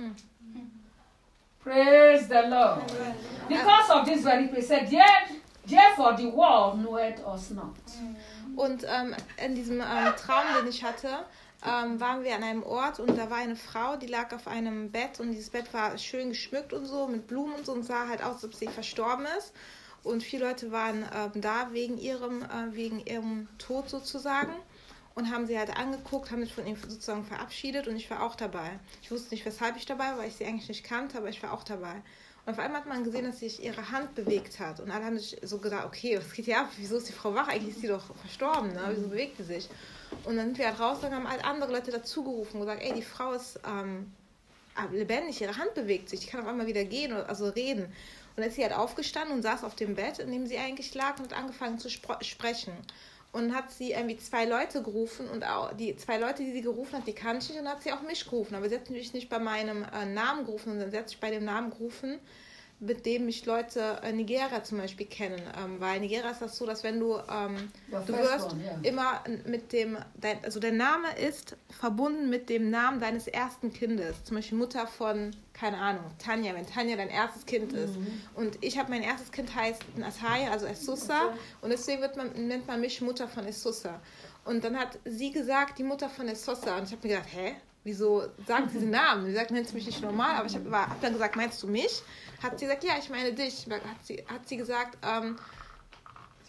Praise the Lord. Because of this very place, he said, therefore the world knoweth us not. Und in diesem Traum, den ich hatte, waren wir an einem Ort und da war eine Frau, die lag auf einem Bett und dieses Bett war schön geschmückt und so, mit Blumen und so und sah halt aus, als ob sie verstorben ist. Und 4 Leute waren da wegen ihrem Tod sozusagen und haben sie halt angeguckt, haben sich von ihm sozusagen verabschiedet und ich war auch dabei. Ich wusste nicht, weshalb ich dabei war, weil ich sie eigentlich nicht kannte, aber ich war auch dabei. Und auf einmal hat man gesehen, dass sich ihre Hand bewegt hat. Und alle haben sich so gedacht, okay, was geht hier ab? Wieso ist die Frau wach? Eigentlich ist sie doch verstorben, ne? Wieso bewegt sie sich? Und dann sind wir halt raus, dann haben halt andere Leute dazugerufen und gesagt, ey, die Frau ist lebendig, ihre Hand bewegt sich, die kann auf einmal wieder gehen, also reden. Und dann ist sie halt aufgestanden und saß auf dem Bett, in dem sie eigentlich lag und hat angefangen zu sprechen. Und hat sie irgendwie 2 Leute gerufen und auch die 2 Leute, die sie gerufen hat, die kannte ich nicht und hat sie auch mich gerufen. Aber sie hat natürlich nicht bei meinem Namen gerufen, sondern sie hat sich bei dem Namen gerufen, mit dem mich Leute Nigeria zum Beispiel kennen. Weil in Nigeria ist das so, dass wenn du wirst immer mit also der Name ist verbunden mit dem Namen deines ersten Kindes. Zum Beispiel Mutter von, keine Ahnung, Tanja, wenn Tanja dein erstes Kind ist. Und mein erstes Kind heißt Nataya, also Esusa. Und deswegen nennt man mich Mutter von Esusa. Und dann hat sie gesagt, die Mutter von Esusa. Und ich habe mir gedacht, wieso sagt sie den Namen? Sie sagt, nennst du mich nicht normal, aber ich hab dann gesagt, meinst du mich? Hat sie gesagt, ja, ich meine dich. Hat sie gesagt,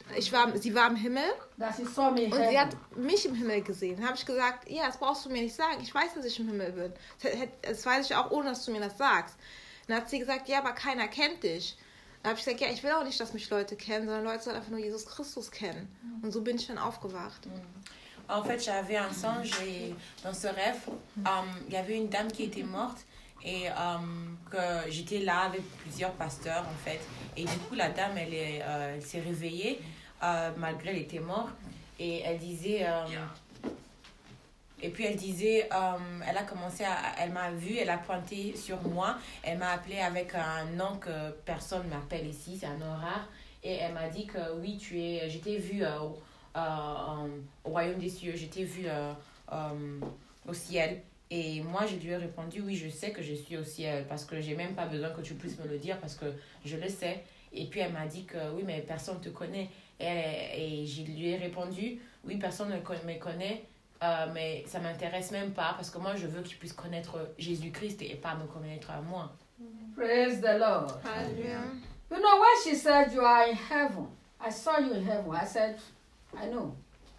sie war im Himmel that she saw me in und sie hat heaven. mich im Himmel gesehen. Dann habe ich gesagt, ja, das brauchst du mir nicht sagen. Ich weiß, dass ich im Himmel bin. Das weiß ich auch, ohne dass du mir das sagst. Dann hat sie gesagt, ja, aber keiner kennt dich. Dann habe ich gesagt, ja, ich will auch nicht, dass mich Leute kennen, sondern Leute sollen einfach nur Jesus Christus kennen. Und so bin ich dann aufgewacht. En fait, j'avais un songe et dans ce rêve, il y avait une dame qui était morte et que j'étais là avec plusieurs pasteurs en fait. Et du coup, la dame, elle s'est réveillée malgré elle était morte et elle disait... Et puis elle disait, elle a commencé elle m'a vu, elle a pointé sur moi, elle m'a appelé avec un nom que personne ne m'appelle ici, c'est un nom rare. Et elle m'a dit que oui, je t'ai vu au royaume des cieux, je t'ai vu au ciel. Et moi, je lui ai répondu, oui, je sais que je suis au ciel, parce que j'ai même pas besoin que tu puisses me le dire, parce que je le sais. Et puis elle m'a dit que oui, mais personne ne te connaît. Et je lui ai répondu, oui, personne ne me connaît. Mais ça m'intéresse même pas parce que moi je veux qu'ils puissent connaître Jésus-Christ et pas me connaître à moi. Praise the Lord. Halleluja. You know, when she said you are in heaven, I saw you in heaven. I said, I know.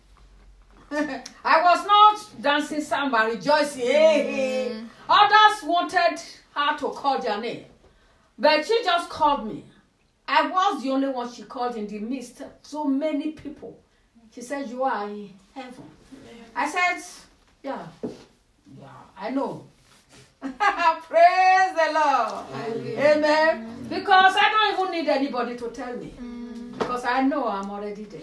I was not dancing samba, rejoicing. Hey, hey. Others wanted her to call their name, but she just called me. I was the only one she called in the midst of so many people. She said, you are in heaven. I said, yeah, I know. Praise the Lord. Amen. Because I don't even need anybody to tell me. Because I know I'm already there.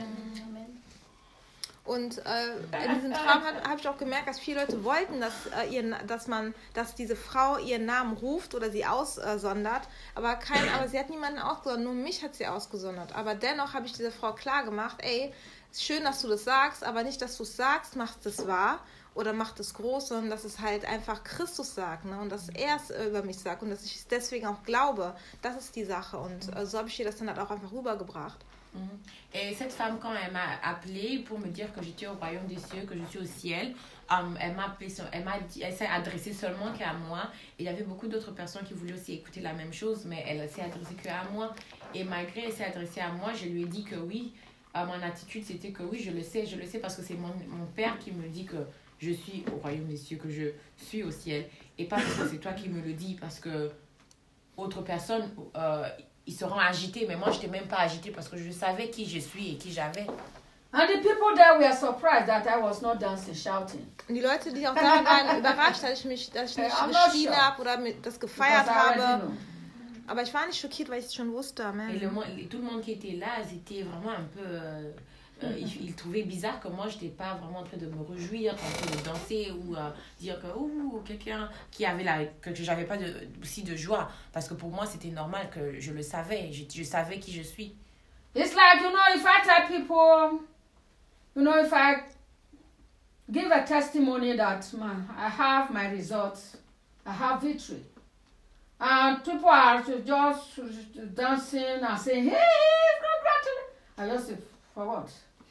Und in diesem Traum habe ich auch gemerkt, dass viele Leute wollten, dass diese Frau ihren Namen ruft oder sie aussondert, aber sie hat niemanden ausgesondert, nur mich hat sie ausgesondert. Aber dennoch habe ich dieser Frau klar gemacht, ey, ist schön, dass du das sagst, aber nicht, dass du es sagst, macht es wahr oder macht es groß, sondern dass es halt einfach Christus sagt, ne? Und dass er es über mich sagt und dass ich es deswegen auch glaube. Das ist die Sache und so habe ich ihr das dann halt auch einfach rübergebracht. Et cette femme, quand elle m'a appelée pour me dire que j'étais au royaume des cieux, que je suis au ciel, elle s'est adressée seulement qu'à moi. Et il y avait beaucoup d'autres personnes qui voulaient aussi écouter la même chose, mais elle s'est adressée qu'à moi. Et malgré elle s'est adressée à moi, je lui ai dit que oui. Mon attitude, c'était que oui, je le sais parce que c'est mon père qui me dit que je suis au royaume des cieux, que je suis au ciel. Et pas parce que c'est toi qui me le dis, parce que autres personnes... ils seront agités, mais moi je n'étais même pas agitée parce que je savais qui je suis et qui j'avais. And the people there were surprised that I was not dancing, shouting. Und die Leute, die auch da waren, überrascht, dass ich nicht geschrien habe oder das gefeiert habe. Aber ich war nicht schockiert, weil ich es schon wusste. Et tout le monde qui était là, c'était vraiment un peu... ils trouvaient bizarre que moi, je n'étais pas vraiment en train de me réjouir, en train de danser ou dire que quelqu'un qui avait que je n'avais pas aussi de joie. Parce que pour moi, c'était normal que je le savais. Je savais qui je suis. It's like, if I tell people, if I give a testimony that I have my results, I have victory. And people are just dancing and saying, hey, congratulations. I just say, for what?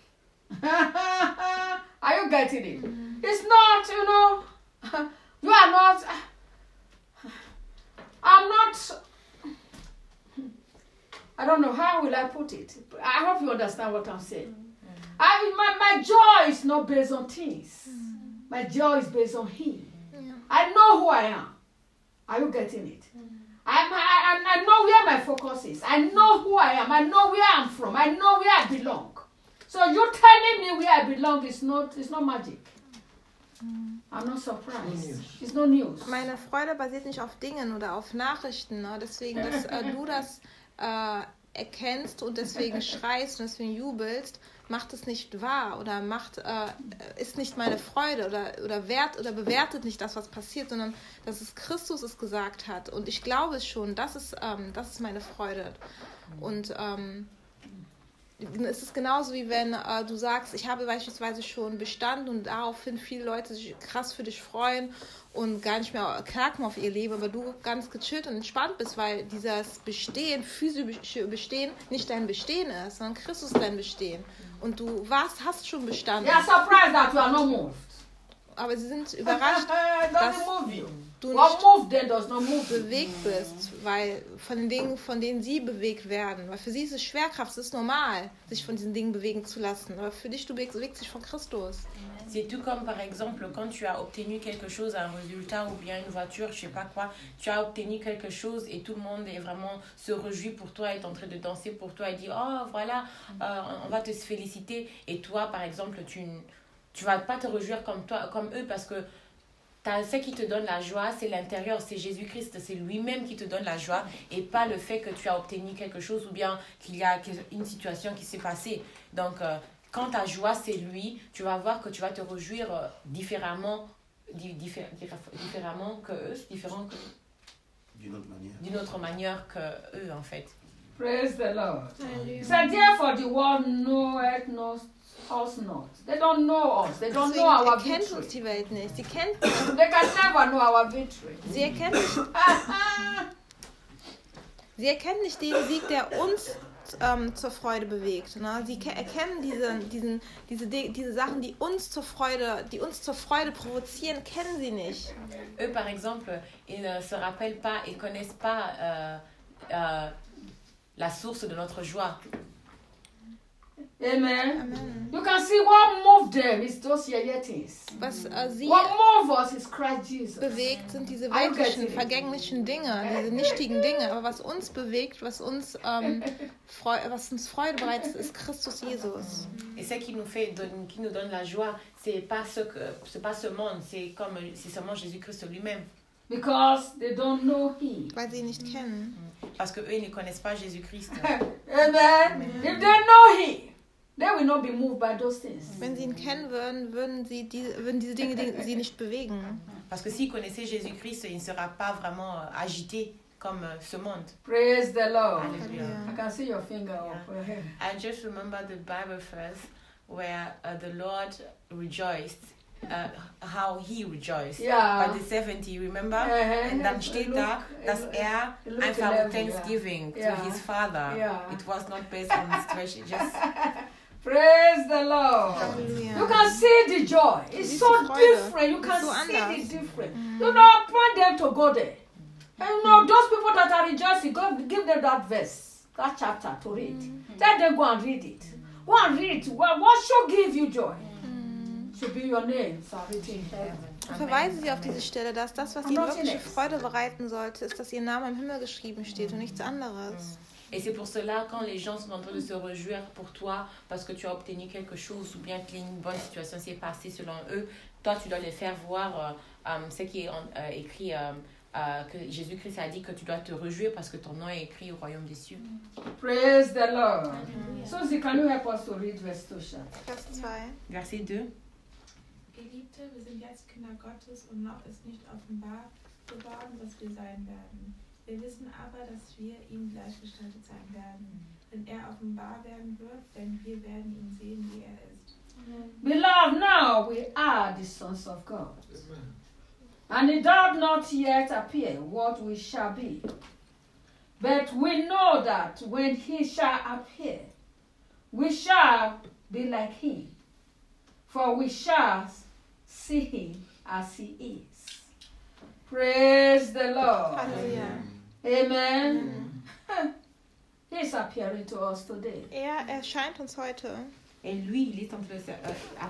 Are you getting it? It's not, you are not, I'm not, I don't know, how will I put it? I hope you understand what I'm saying. My joy is not based on things. My joy is based on Him. Yeah. I know who I am. Are you getting it? I know where my focus is. I know who I am. I know where I'm from. I know where I belong. So you telling me where I belong is not magic. I'm not surprised. It's no news. Meine Freude basiert nicht auf Dingen oder auf Nachrichten. Ne? Deswegen, dass du das erkennst und deswegen schreist und deswegen jubelst, macht es nicht wahr oder ist nicht meine Freude oder bewertet nicht das, was passiert, sondern dass es Christus es gesagt hat. Und ich glaube es schon, das ist meine Freude. Und es ist genauso wie wenn du sagst, ich habe beispielsweise schon bestanden und daraufhin viele Leute sich krass für dich freuen und gar nicht mehr klagen auf ihr Leben, aber du ganz gechillt und entspannt bist, weil dieses Bestehen, physische Bestehen, nicht dein Bestehen ist, sondern Christus dein Bestehen. Und du hast schon bestanden. You are surprised that you are not moved. aber sie sind überrascht, It dass doesn't move you. du What nicht moved them does not move you. bewegt bist, weil von den Dingen, von denen sie bewegt werden. Weil für sie ist es Schwerkraft, es ist normal, sich von diesen Dingen bewegen zu lassen. Aber für dich, du bewegst dich von Christus. C'est tout comme par exemple quand tu as obtenu quelque chose, un résultat ou bien une voiture, je sais pas quoi, tu as obtenu quelque chose et tout le monde est vraiment se réjouit pour toi, est en train de danser pour toi et dit oh voilà, on va te féliciter et toi par exemple tu vas pas te réjouir comme eux parce que ce qui te donne la joie, c'est l'intérieur, c'est Jésus-Christ, c'est lui-même qui te donne la joie et pas le fait que tu as obtenu quelque chose ou bien qu'il y a une situation qui s'est passée. Donc, quand ta joie, c'est lui, tu vas voir que tu vas te réjouir différemment que eux, d'une autre manière que eux, en fait. Praise the Lord. He said, therefore the world knoweth us not. They don't know us. They don't know Deswegen our erkennt victory. uns die Welt nicht. Sie kennt, They can never know our victory. sie erkennt nicht den Sieg, der uns zur Freude bewegt. Ne? Sie erkennen diese Sachen, die uns zur Freude provozieren, kennen sie nicht. Eux, par exemple, ils ne se rappellent pas, ils ne connaissent pas la source de notre joie. Amen. Amen. You can see what moved them is those things. Was sie What moved us is Christ Jesus. bewegt, sind diese weltlichen, vergänglichen Dinge, diese nichtigen Dinge. Aber was uns bewegt, was uns Freude bereitet, ist Christus Jesus. Et ce qui nous donne la joie, c'est pas ce monde, c'est seulement Jésus-Christ lui-même. Because they don't know Him. Weil sie ihn nicht kennen. Parce que eux ils ne connaissent pas Jésus-Christ. Amen. If they know Him, they will not be moved by those things. Wenn sie ihn kennen würden diese Dinge sie nicht bewegen. Parce que s'ils connaissaient Jésus-Christ, il ne sera pas vraiment agité comme ce monde. Praise the Lord. Hallelujah. I can see your finger up. I just remember the Bible verse where the Lord rejoiced. How he rejoiced Yeah. by the 70, remember? Und dann steht da, dass einfach Thanksgiving to his Father. Yeah. It was not based on situation, just Praise the Lord. Halleluja. You can see the joy. It's Diese so Freude. different. You can So see anders. the different. You know, point them to go there. And you know, those people that are rejoicing, go give them that verse, that chapter to read. Let them go and read it. Go and read it. What should give you joy? Should be your names are written in heaven. Verweisen Sie auf diese Stelle, dass das, was Ihnen wirkliche Freude bereiten sollte, ist, dass Ihr Name im Himmel geschrieben steht und nichts anderes. Et c'est pour cela, quand les gens sont en train de se réjouir pour toi, parce que tu as obtenu quelque chose, ou bien qu'une bonne situation s'est passée selon eux, toi, tu dois les faire voir ce qui est écrit, que Jésus-Christ a dit que tu dois te réjouir parce que ton nom est écrit au royaume des cieux. Praise the Lord. Susie, can you help us to read verse 2? Vers 2. Verset 2. Geliebte, wir sind jetzt Kinder Gottes und noch ist nicht offenbar geworden, was wir sein werden. Wir wissen aber, dass wir ihm gleichgestaltet sein werden, wenn er offenbar werden wird, denn wir werden ihn sehen, wie er ist. Beloved, now we are the sons of God. And it does not yet appear what we shall be. But we know that when he shall appear, we shall be like him. For we shall see him as he is. Praise the Lord. Halleluja. Amen. He's appearing to us today. Er erscheint uns heute. Et lui, il est en train de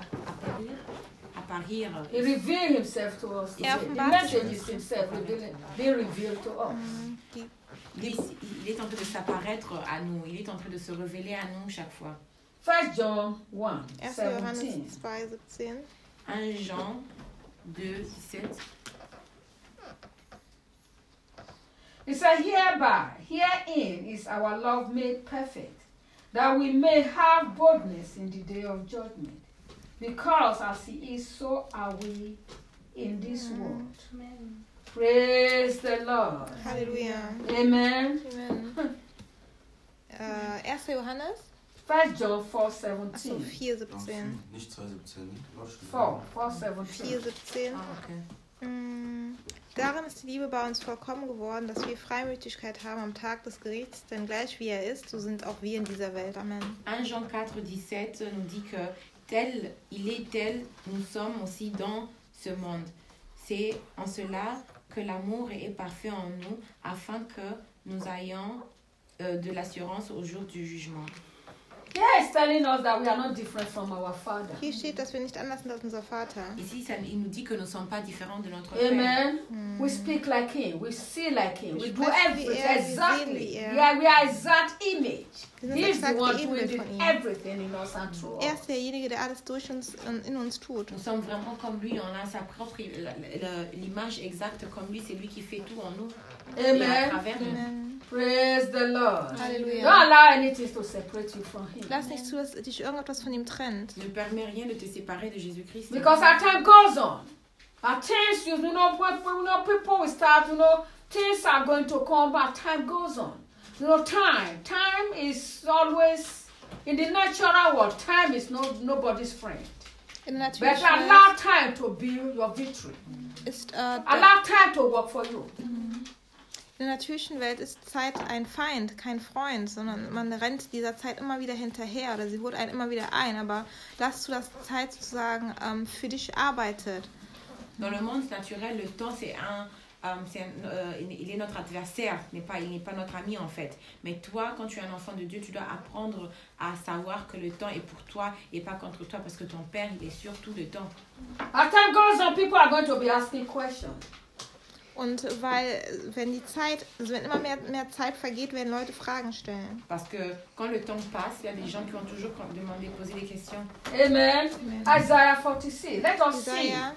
apparaître. He revealed himself to us today. The message is himself being revealed to us. Lui, il est en train de s'apparaître à nous. Il est en train de se révéler à nous chaque fois. 1 John 1, 1. 17. Johannes 2, 17. 1 Jean 2, 17. It says, herein is our love made perfect, that we may have boldness in the day of judgment. Because as he is, so are we in this world. Amen. Praise the Lord. Halleluja. Amen. Amen. 1. Johannes 1 John 4, Achso, 17. 4, 17. Nicht 2,17. 4, 17. 4, 17. Okay. Darin ist die Liebe bei uns vollkommen geworden, dass wir Freimütigkeit haben am Tag des Gerichts, denn gleich wie er ist, so sind auch wir in dieser Welt. Amen. 1 Jean 4, 17 nous dit que il est tel, nous sommes aussi dans ce monde. C'est en cela que l'amour est parfait en nous, afin que nous ayons de l'assurance au jour du jugement. Yeah, it's telling us that we are not different from our Father. Hier steht, dass wir nicht anders sind als unser Vater. Ici, il nous dit que nous ne sommes pas différents de notre Père. Amen. We speak like Him. We see like Him. We do sprechen wie everything er, wir exactly. sehen wie er. Yeah, we are exact image. Wir sind He is the exakt one die doing Ebenbild von ihm. everything in us and through Er us. ist derjenige, der alles durch uns und in uns tut. Nous sommes vraiment comme lui, on a sa propre l'image exacte comme lui, c'est lui qui fait tout en nous et à Amen. travers nous. Amen. Praise the Lord. Halleluja. Don't allow anything to separate you from Him. Lass nicht zu, dass dich irgendetwas von ihm trennt. Ne permets rien de te séparer de Jésus-Christ. Because as time goes on, at times, you know, when people will start, things are going to come, but time goes on. Time is always, in the natural world, time is nobody's friend. In der But natürlichen allow Welt time to be your victory. ist, Allow time to work for you. in der natürlichen Welt ist Zeit ein Feind, kein Freund, sondern man rennt dieser Zeit immer wieder hinterher oder sie holt einen immer wieder ein. Aber lass zu, dass Zeit sozusagen für dich arbeitet. Dans le monde naturel, le temps il est notre adversaire, il n'est pas notre ami en fait. Mais toi, quand tu es un enfant de Dieu, tu dois apprendre à savoir que le temps est pour toi et pas contre toi, parce que ton Père, il est sur tout le temps. As time goes on, people are going to be asking questions. Und weil, wenn immer mehr Zeit vergeht, werden Leute Fragen stellen. Parce que quand le temps passe, il y a des gens qui vont toujours poser des questions. Amen. Isaiah 46. Let us see. Jesaja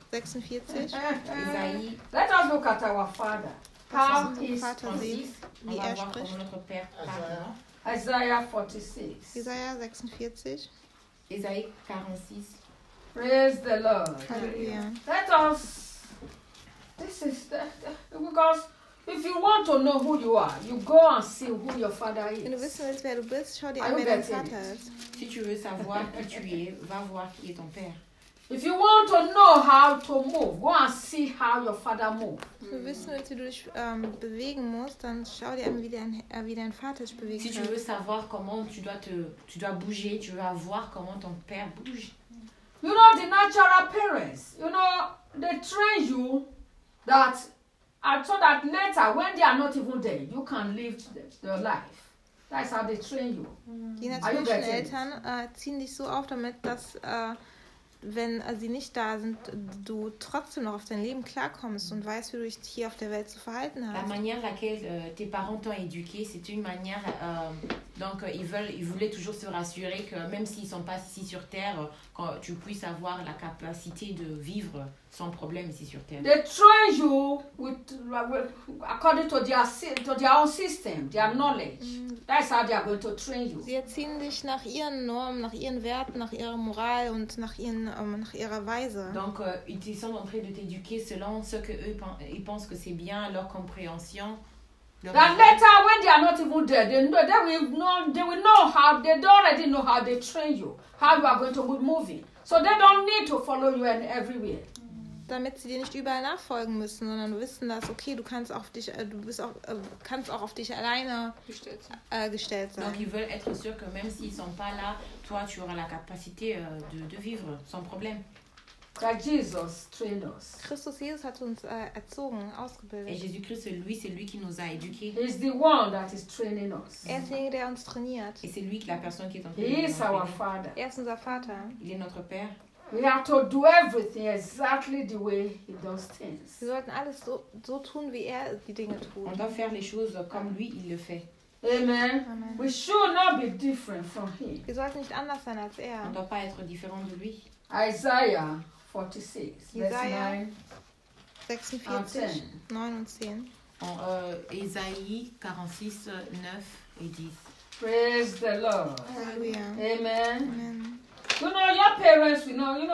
46. Isaïe, Let us look at our Father. How Lass uns is unseren Vater sehen, on wie va er voir spricht. comment notre Père parle. Isaiah 46. Jesaja 46. Isaïe 46. Praise the Lord. Halleluja. Let us. This is because if you want to know who you are, you go and see who your father Wenn du is. wissen willst, wer du bist, schau dir Are an, you wer dein getting Vater it? ist. Si tu veux savoir qui tu es, va voir qui est ton Père. If you want to know how to move, go and see how your father moved. Wenn du wissen willst, wie du dich bewegen musst, dann schau dir an, wie dein Vater sich bewegt Si tu hat. veux savoir comment tu dois bouger, tu vas voir comment ton Père bouge. You know the natural parents. They train you that, and so that later when they are not even there, you can live your life. That's how they train you. Die Are you natürlichen getting it? Eltern ziehen dich so auf damit, dass wenn sie nicht da sind, du trotzdem noch auf dein Leben klarkommst und weißt, wie du dich hier auf der Welt zu verhalten La hast. manière laquelle tes parents t'ont éduqué, c'est une manière... donc, ils voulaient toujours se rassurer que même s'ils ne sont pas ici sur Terre, quand tu puisses avoir la capacité de vivre sans problème ici sur Terre. They train you according to their own system, their knowledge. That's how they are going to train you. Sie erziehen dich nach ihren Normen, nach ihren Werten, nach ihrer Moral und nach ihrer Weise. Donc, ils sont en train de t'éduquer selon ce que eux ils pensent que c'est bien, leur compréhension. Leur That later, when they are not even there, they will know how. They already know how they train you, how you are going to be moving. So they don't need to follow you everywhere. Damit sie dir nicht überall nachfolgen müssen, sondern wissen, dass okay, du kannst auch auf dich alleine gestellt sein. Donc, ils veulent être sûrs que même s'ils ne sont pas là, toi, tu auras la capacité de vivre sans problème. That Jesus trained us. Jesus hat uns erzogen, Et ausgebildet. Jésus-Christ, c'est lui qui nous a éduqués. He's the one that is training us. Er ist derjenige, der uns trainiert. Et c'est lui, la personne qui est en train de He nous is our entraîner. Father. Er ist unser Vater. Il est notre Père. We have to do everything exactly the way He does things. Wir sollten alles so tun, wie er die Dinge On tut. doit faire les choses comme lui, il le fait. Amen. Amen. We should not be different from Him. Wir sollten nicht anders sein als On er. ne doit pas être différent de lui. Isaiah 46, verse Isaiah 9 46, and 10. 9 und 10. En Ésaïe 46, 9 et 10. Praise the Lord. Halleluja. Amen. Amen. Your parents,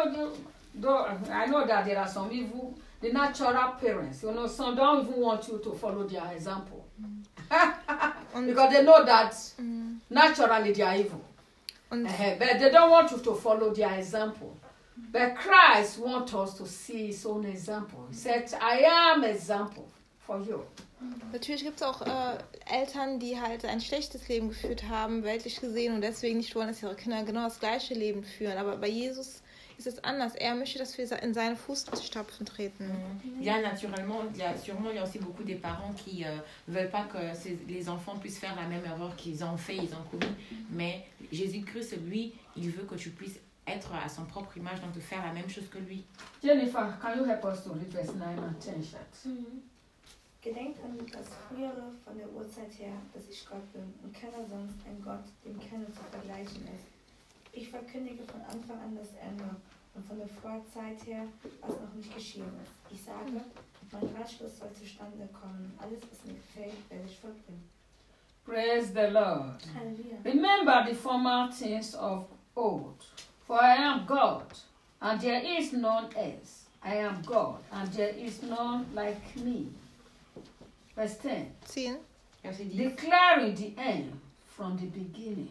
I know that there are some evil, the natural parents, some don't even want you to follow their example. Und, Because they know that mm, naturally they are evil. und But they don't want you to follow their example. But Christ wants us to see His own example. He said, I am example for you. natürlich gibt es auch Eltern, die halt ein schlechtes Leben geführt haben, weltlich gesehen, und deswegen nicht wollen, dass ihre Kinder genau das gleiche Leben führen. Aber bei Jesus ist es anders. Er möchte, dass wir in seine Fußstapfen treten. Il y a naturellement, il y a aussi beaucoup des parents qui ne veulent pas que les enfants puissent faire la même erreur qu'ils ont fait, ils ont commis. Mais Jésus-Christ, lui, il veut que tu puisses être à son propre image, donc de faire la même chose que lui. Jennifer, can you help us to read verse 9 and 10, Schatz? Gedenkt an das Frühere von der Urzeit her, dass ich Gott bin und keiner sonst ein Gott, dem keine zu vergleichen ist. Ich verkündige von Anfang an das Ende und von der Vorzeit her, was noch nicht geschehen ist. Ich sage, mein Ratschluss soll zustande kommen. Alles, was mir gefällt, werde ich vollbringen. Praise the Lord. Halleluja. Remember the former things of old. For I am God, and there is none else. I am God, and there is none like me. Verse 10. 10. Declaring the end from the beginning.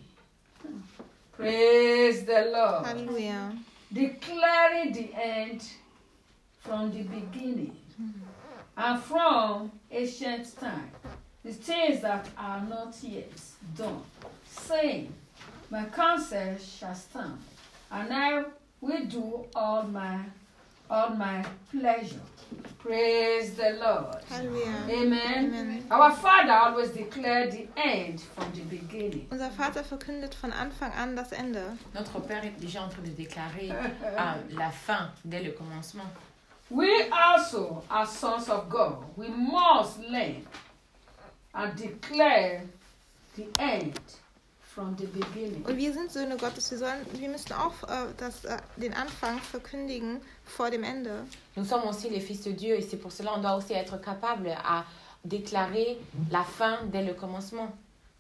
Praise the Lord. Halleluja. Declaring the end from the beginning. And from ancient time. The things that are not yet done. Saying, my counsel shall stand, and I will do all my pleasure. Praise the Lord. Halleluja. Amen. Amen. Our Father always declared the end from the beginning. Unser Vater verkündet von Anfang an das Ende. Notre Père est déjà en train de déclarer la fin dès le commencement. We also, as sons of God, we must learn and declare the end from the beginning. Und wir sind Söhne Gottes. Wir müssen auch den Anfang verkündigen vor dem Ende. Nous sommes aussi les fils de Dieu et c'est pour cela qu'on doit aussi être capable à déclarer la fin dès le commencement.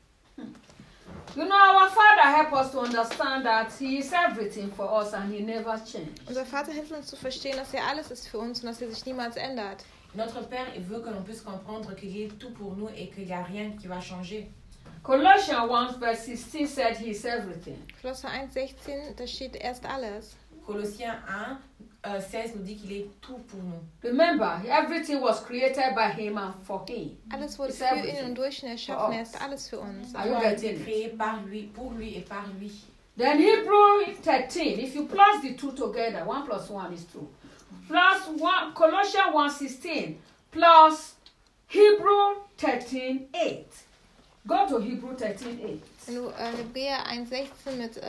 You know, our Father helps us to understand that He is everything for us and He never changes. Unser Vater hilft uns zu verstehen, dass er alles ist für uns und dass er sich niemals ändert. Notre Père il veut que l'on puisse comprendre qu'il est tout pour nous et qu'il n'y a rien qui va changer. Colossians 1 verse 16 said He is everything. Kolosser 1,16, da steht erst alles. Colossiens 1, 16 nous dit qu'il est tout pour nous. Remember, everything was created by Him and for Him. Alles wurde It's für everything. ihn und durch ihn erschaffen. Er ist alles für uns. Are you Tout a été getting it? créé par lui, pour lui et par lui. Then Hebrew 13, if you plus the two together, 1 plus 1 is 2. Plus 1, Colossians 1:16 plus Hebrew 13:8. Go to Hebrew 13:8. Wenn du Hebräer 1,16 mit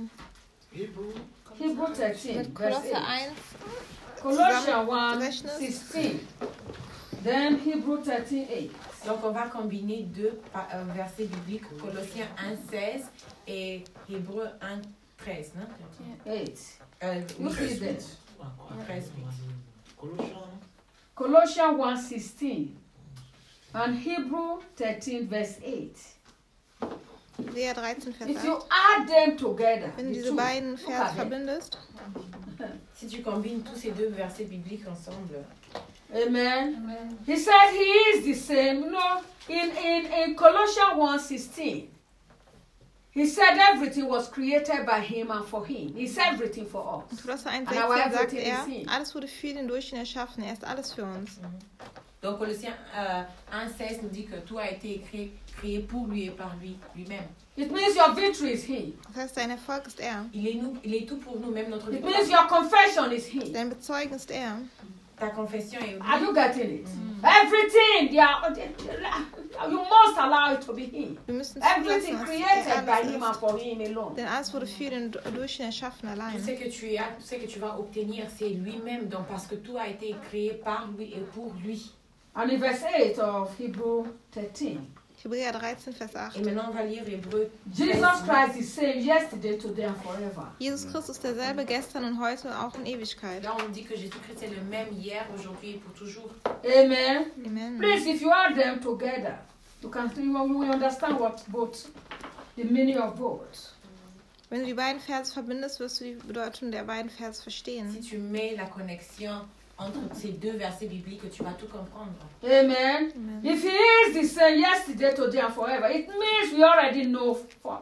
Hebrew 13, mit verse Kolosser 8. 1 Colossians zusammenrechnest. 1:16. Then Hebrew 13:8. Donc on va combiner deux versets bibliques, Colossiens 1,16 et Hébreux 1,13. Non? 8. Oui, You see that? 13. Colossians 1:16 and Hebrew 13 verse 8. Hebräer 13, Vers If you 8. add them together, Wenn du the diese two, beiden look Verse at them. verbindest, Si tu combines tous ces deux versets bibliques ensemble, Amen. He said He is the same. You know, in Colossians 1:16, He said everything was created by Him and for Him. He's everything for in us. Kolosser our 1,16 sagt everything er, is Him. alles wurde für ihn durch ihn erschaffen. Er ist alles für uns. donc Colossiens 1,16 nous dit que tout a été créé pour lui et par lui, lui-même. It means your victory is Him. Das heißt, dein Erfolg ist er. Il est tout pour nous, même notre It victoire. means your confession is Him. Dein Bezeugen ist er. Ta confession est Are oui. you getting it? Everything, you must allow it to be Him. Wir müssen Everything zulassen, dass created er by alles Him and ist. for Him alone. Denn alles wurde für ihn und durch ihn erschaffen Tout allein. ce que tu as, tout ce que tu vas obtenir, c'est lui-même, donc parce que tout a été créé par lui et pour lui. And in verse 8 of Hebrew 13, Hebräer 13, Vers 8. Et maintenant, on va lire Hébreux. Jesus Christ is same yesterday, today, and forever. Jesus Christus ist derselbe gestern und heute und auch in Ewigkeit. Là, on dit que Jésus-Christ est le même hier, aujourd'hui et pour toujours. Amen. Amen. Please, if you add them together, you will understand what both, the meaning of both. Wenn du die beiden Verse verbindest, wirst du die Bedeutung der beiden Verse Si verstehen. tu mets la connexion entre ces deux versets bibliques, tu vas tout comprendre. Amen. Amen. If He is the same yesterday, today, and forever, it means we already know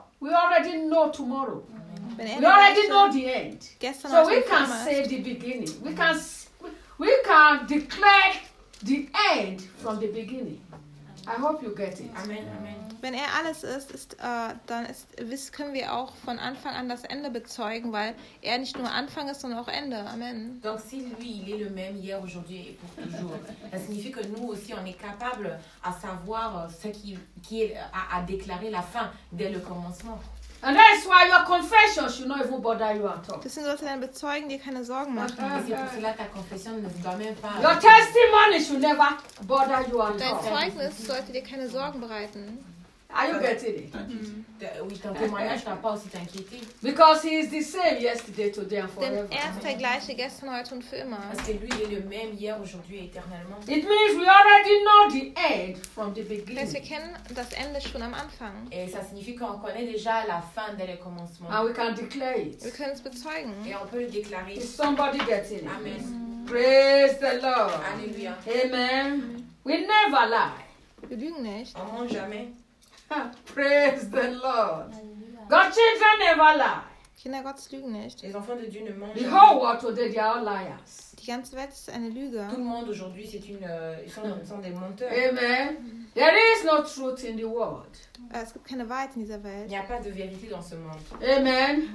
tomorrow. Wenn er We der already know gleiche the end. gestern, So heute we und für can immer say ist, the beginning. We can declare the end from the beginning. I hope you get it. Amen, amen. Wenn er alles ist, dann können wir auch von Anfang an das Ende bezeugen, weil er nicht nur Anfang ist, sondern auch Ende. Amen. Donc si lui, il est le même hier, aujourd'hui et pour toujours, ça signifie que nous aussi, on est capable à savoir ce qui est à déclarer la fin dès le commencement. And that's why your confession should not even bother you at all. Deswegen sollte dein Bezeugen dir keine Sorgen machen. Et c'est pour cela que ta confession ne doit même pas... Your testimony should never bother you at Dein all. Zeugnis sollte dir keine Sorgen bereiten. Are you getting it? Oui, ton témoignage ne doit pas aussi t'inquiéter. Because he is the same yesterday, today and Denn forever. er ist der gleiche gestern, heute und für immer. Parce que lui, il est le même hier, aujourd'hui et éternellement. It means we already know the end from the Das heißt, wir beginning. kennen das Ende schon am Anfang. Et ça signifie qu'on connaît déjà la fin dès le commencement. And we can declare Wir it. können es bezeugen. Et on peut le déclarer. Is somebody getting it? Amen. Praise the Lord. Alléluia. Amen. We never lie. Wir lügen nicht. On ment jamais. Praise the Lord. God's children never lie. Kinder Gottes lügen nicht. Les enfants de Dieu ne mentent The jamais. whole world today, they are all liars. Die ganze Welt ist eine Lüge. Tout le monde aujourd'hui, ils sont des menteurs. Amen. There is no truth in the world. Es gibt keine Wahrheit in dieser Il Welt. n'y a pas de vérité dans ce monde. Amen.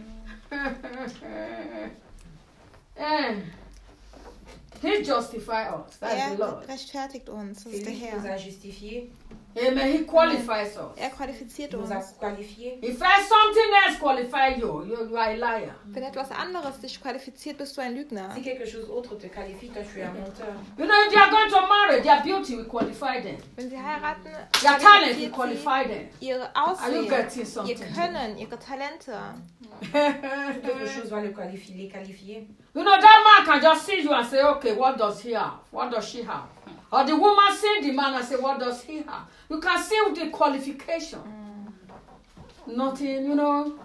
And he justifies us. That's the Lord. Er rechtfertigt uns. Das C'est ist der lui qui nous Herr. a justifiés, Amen. He qualifies us. Er qualifiziert qui nous a uns. qualifiés. If something else qualifies you, you are a liar. Wenn etwas anderes dich qualifiziert, bist du ein Lügner. Si quelque chose d'autre te qualifie, toi tu es un menteur. You know, if they are going to marry, their beauty will qualify them. Wenn sie heiraten, Their talent will qualifiziert qualify them. sie ihre Are you Aussehen, getting ihr something? Können, ihre Talente. Quelque chose va les qualifier. You know, that man can just see you and say, okay, what does he have? What does she have? Or the woman see the man and say, what does he have? You can see the qualification. Nothing, you know.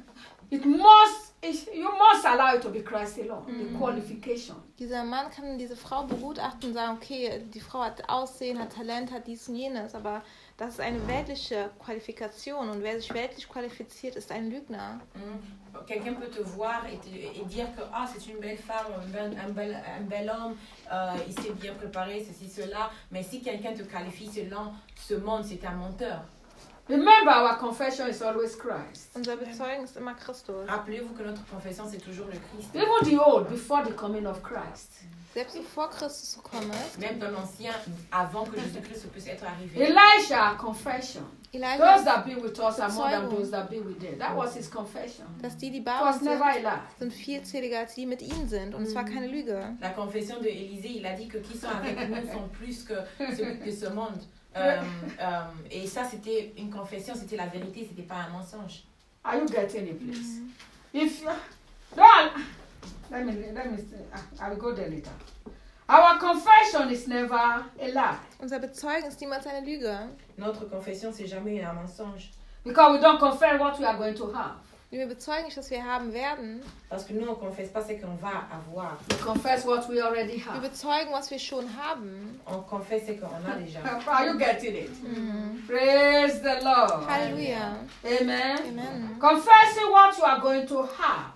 You must allow it to be Christ alone. The qualification. Dieser Mann kann diese Frau begutachten und sagen, okay, die Frau hat Aussehen, hat Talent, hat dies und jenes, aber das ist eine weltliche Qualifikation und wer sich weltlich qualifiziert, ist ein Lügner. Quelqu'un peut te voir et dire que ah, c'est une belle femme, un bel homme, il s'est bien préparé, ceci, cela. Mais si quelqu'un te qualifie selon ce monde, c'est un menteur. Remember, our confession is always Christ. Unser Bezeugen ist immer Christus. Rappelez-vous que notre confession, c'est toujours le Christ. Even the old, before the coming of Christ. Selbst bevor Christus gekommen ist, Même dans l'Ancien, avant que Jésus-Christ puisse être arrivé. Elisha, confession. Those Elijah, that be with us are more than those that be with them. That was his confession. dass die It bei was uns never a lie. sind vielzähliger als die mit ihm sind. Und es war keine Lüge. La confession de Élisée, il a dit que qui sont avec nous sont plus que ce monde. Et ça, c'était une confession, c'était la vérité, c'était pas un mensonge. Are you getting it, please? If you don't, let me I will go there later. Our confession is never a lie Unser Bezeugen ist niemals eine Lüge. Notre confession, c'est jamais un mensonge. because we don't confess what we are going to have. Wir bezeugen nicht, was wir haben werden. Parce que nous, on ne confesse pas ce qu'on va avoir. We confess what we already Wir have. bezeugen, was wir schon haben. On confesse ce qu'on a déjà. Are you getting it? Praise the Lord. Halleluja. Amen. Amen. Confessing what you are going to have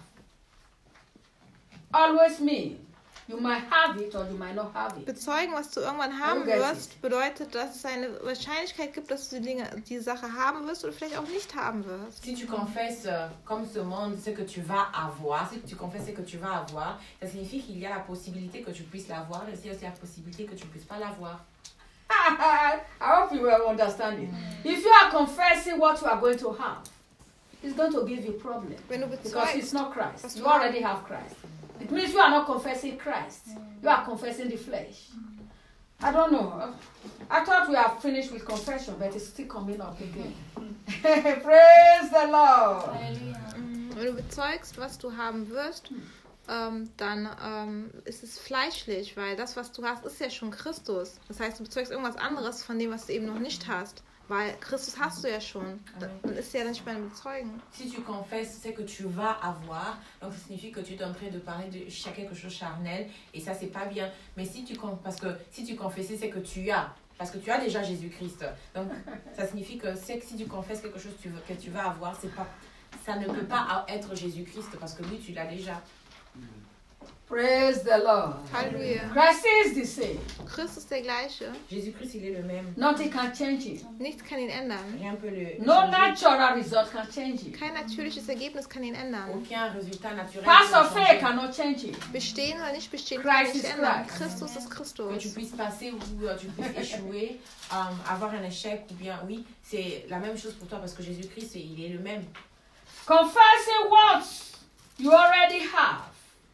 always means you might have it or you might not have it. Bezeugen, was du irgendwann haben Okay. wirst, bedeutet, dass es eine Wahrscheinlichkeit gibt, dass du die Sache haben wirst oder vielleicht auch nicht haben wirst. Si tu confesses comme ce monde ce que tu vas avoir, si tu confesses ce que tu vas avoir, ça signifie qu'il y a la possibilité que tu puisses l'avoir et il y a aussi la possibilité que tu ne puisses pas l'avoir. I hope you will understand it. If you are confessing what you are going to have, it's going to give you problem Wenn du because bezeugst, it's not Christ. was You du already have Christ. It means you are not confessing Christ. You are confessing the flesh. I don't know. I thought we have finished with confession, but it's still coming up again. Praise the Lord. wenn du bezeugst, was du haben wirst, dann ist es fleischlich, weil das, was du hast, ist ja schon Christus. Das heißt, du bezeugst irgendwas anderes von dem, was du eben noch nicht hast. Weil Christus hast du ja schon. Dann ist ja dann nicht mehr ein Bezeugen. Si tu confesses ce que tu vas avoir, donc ça signifie que tu es en train de parler de quelque chose charnel et ça c'est pas bien. Mais parce que si tu confessais ce que tu as, parce que tu as déjà Jésus-Christ, donc ça signifie que si tu confesses quelque chose que tu vas avoir, ça ne peut pas être Jésus-Christ parce que lui tu l'as déjà. Praise the Lord. Halleluja. Christ is the same. Christus ist der gleiche. Jésus-Christ, il est le même. Nothing can change it. Nichts kann ihn ändern. Rien peut le No changer. natural result can change it. Kein natürliches Ergebnis kann ihn ändern. Aucun résultat naturel Pass ne or peut fail changer. cannot change it. Bestehen oder nicht bestehen Christ kann nicht is ändern. Christ. Christus ist Que tu Christus. puisses passer ou tu puisses échouer, avoir un échec ou bien oui, c'est la même chose pour toi parce que Jésus-Christ, il est le même. Confessing what you already have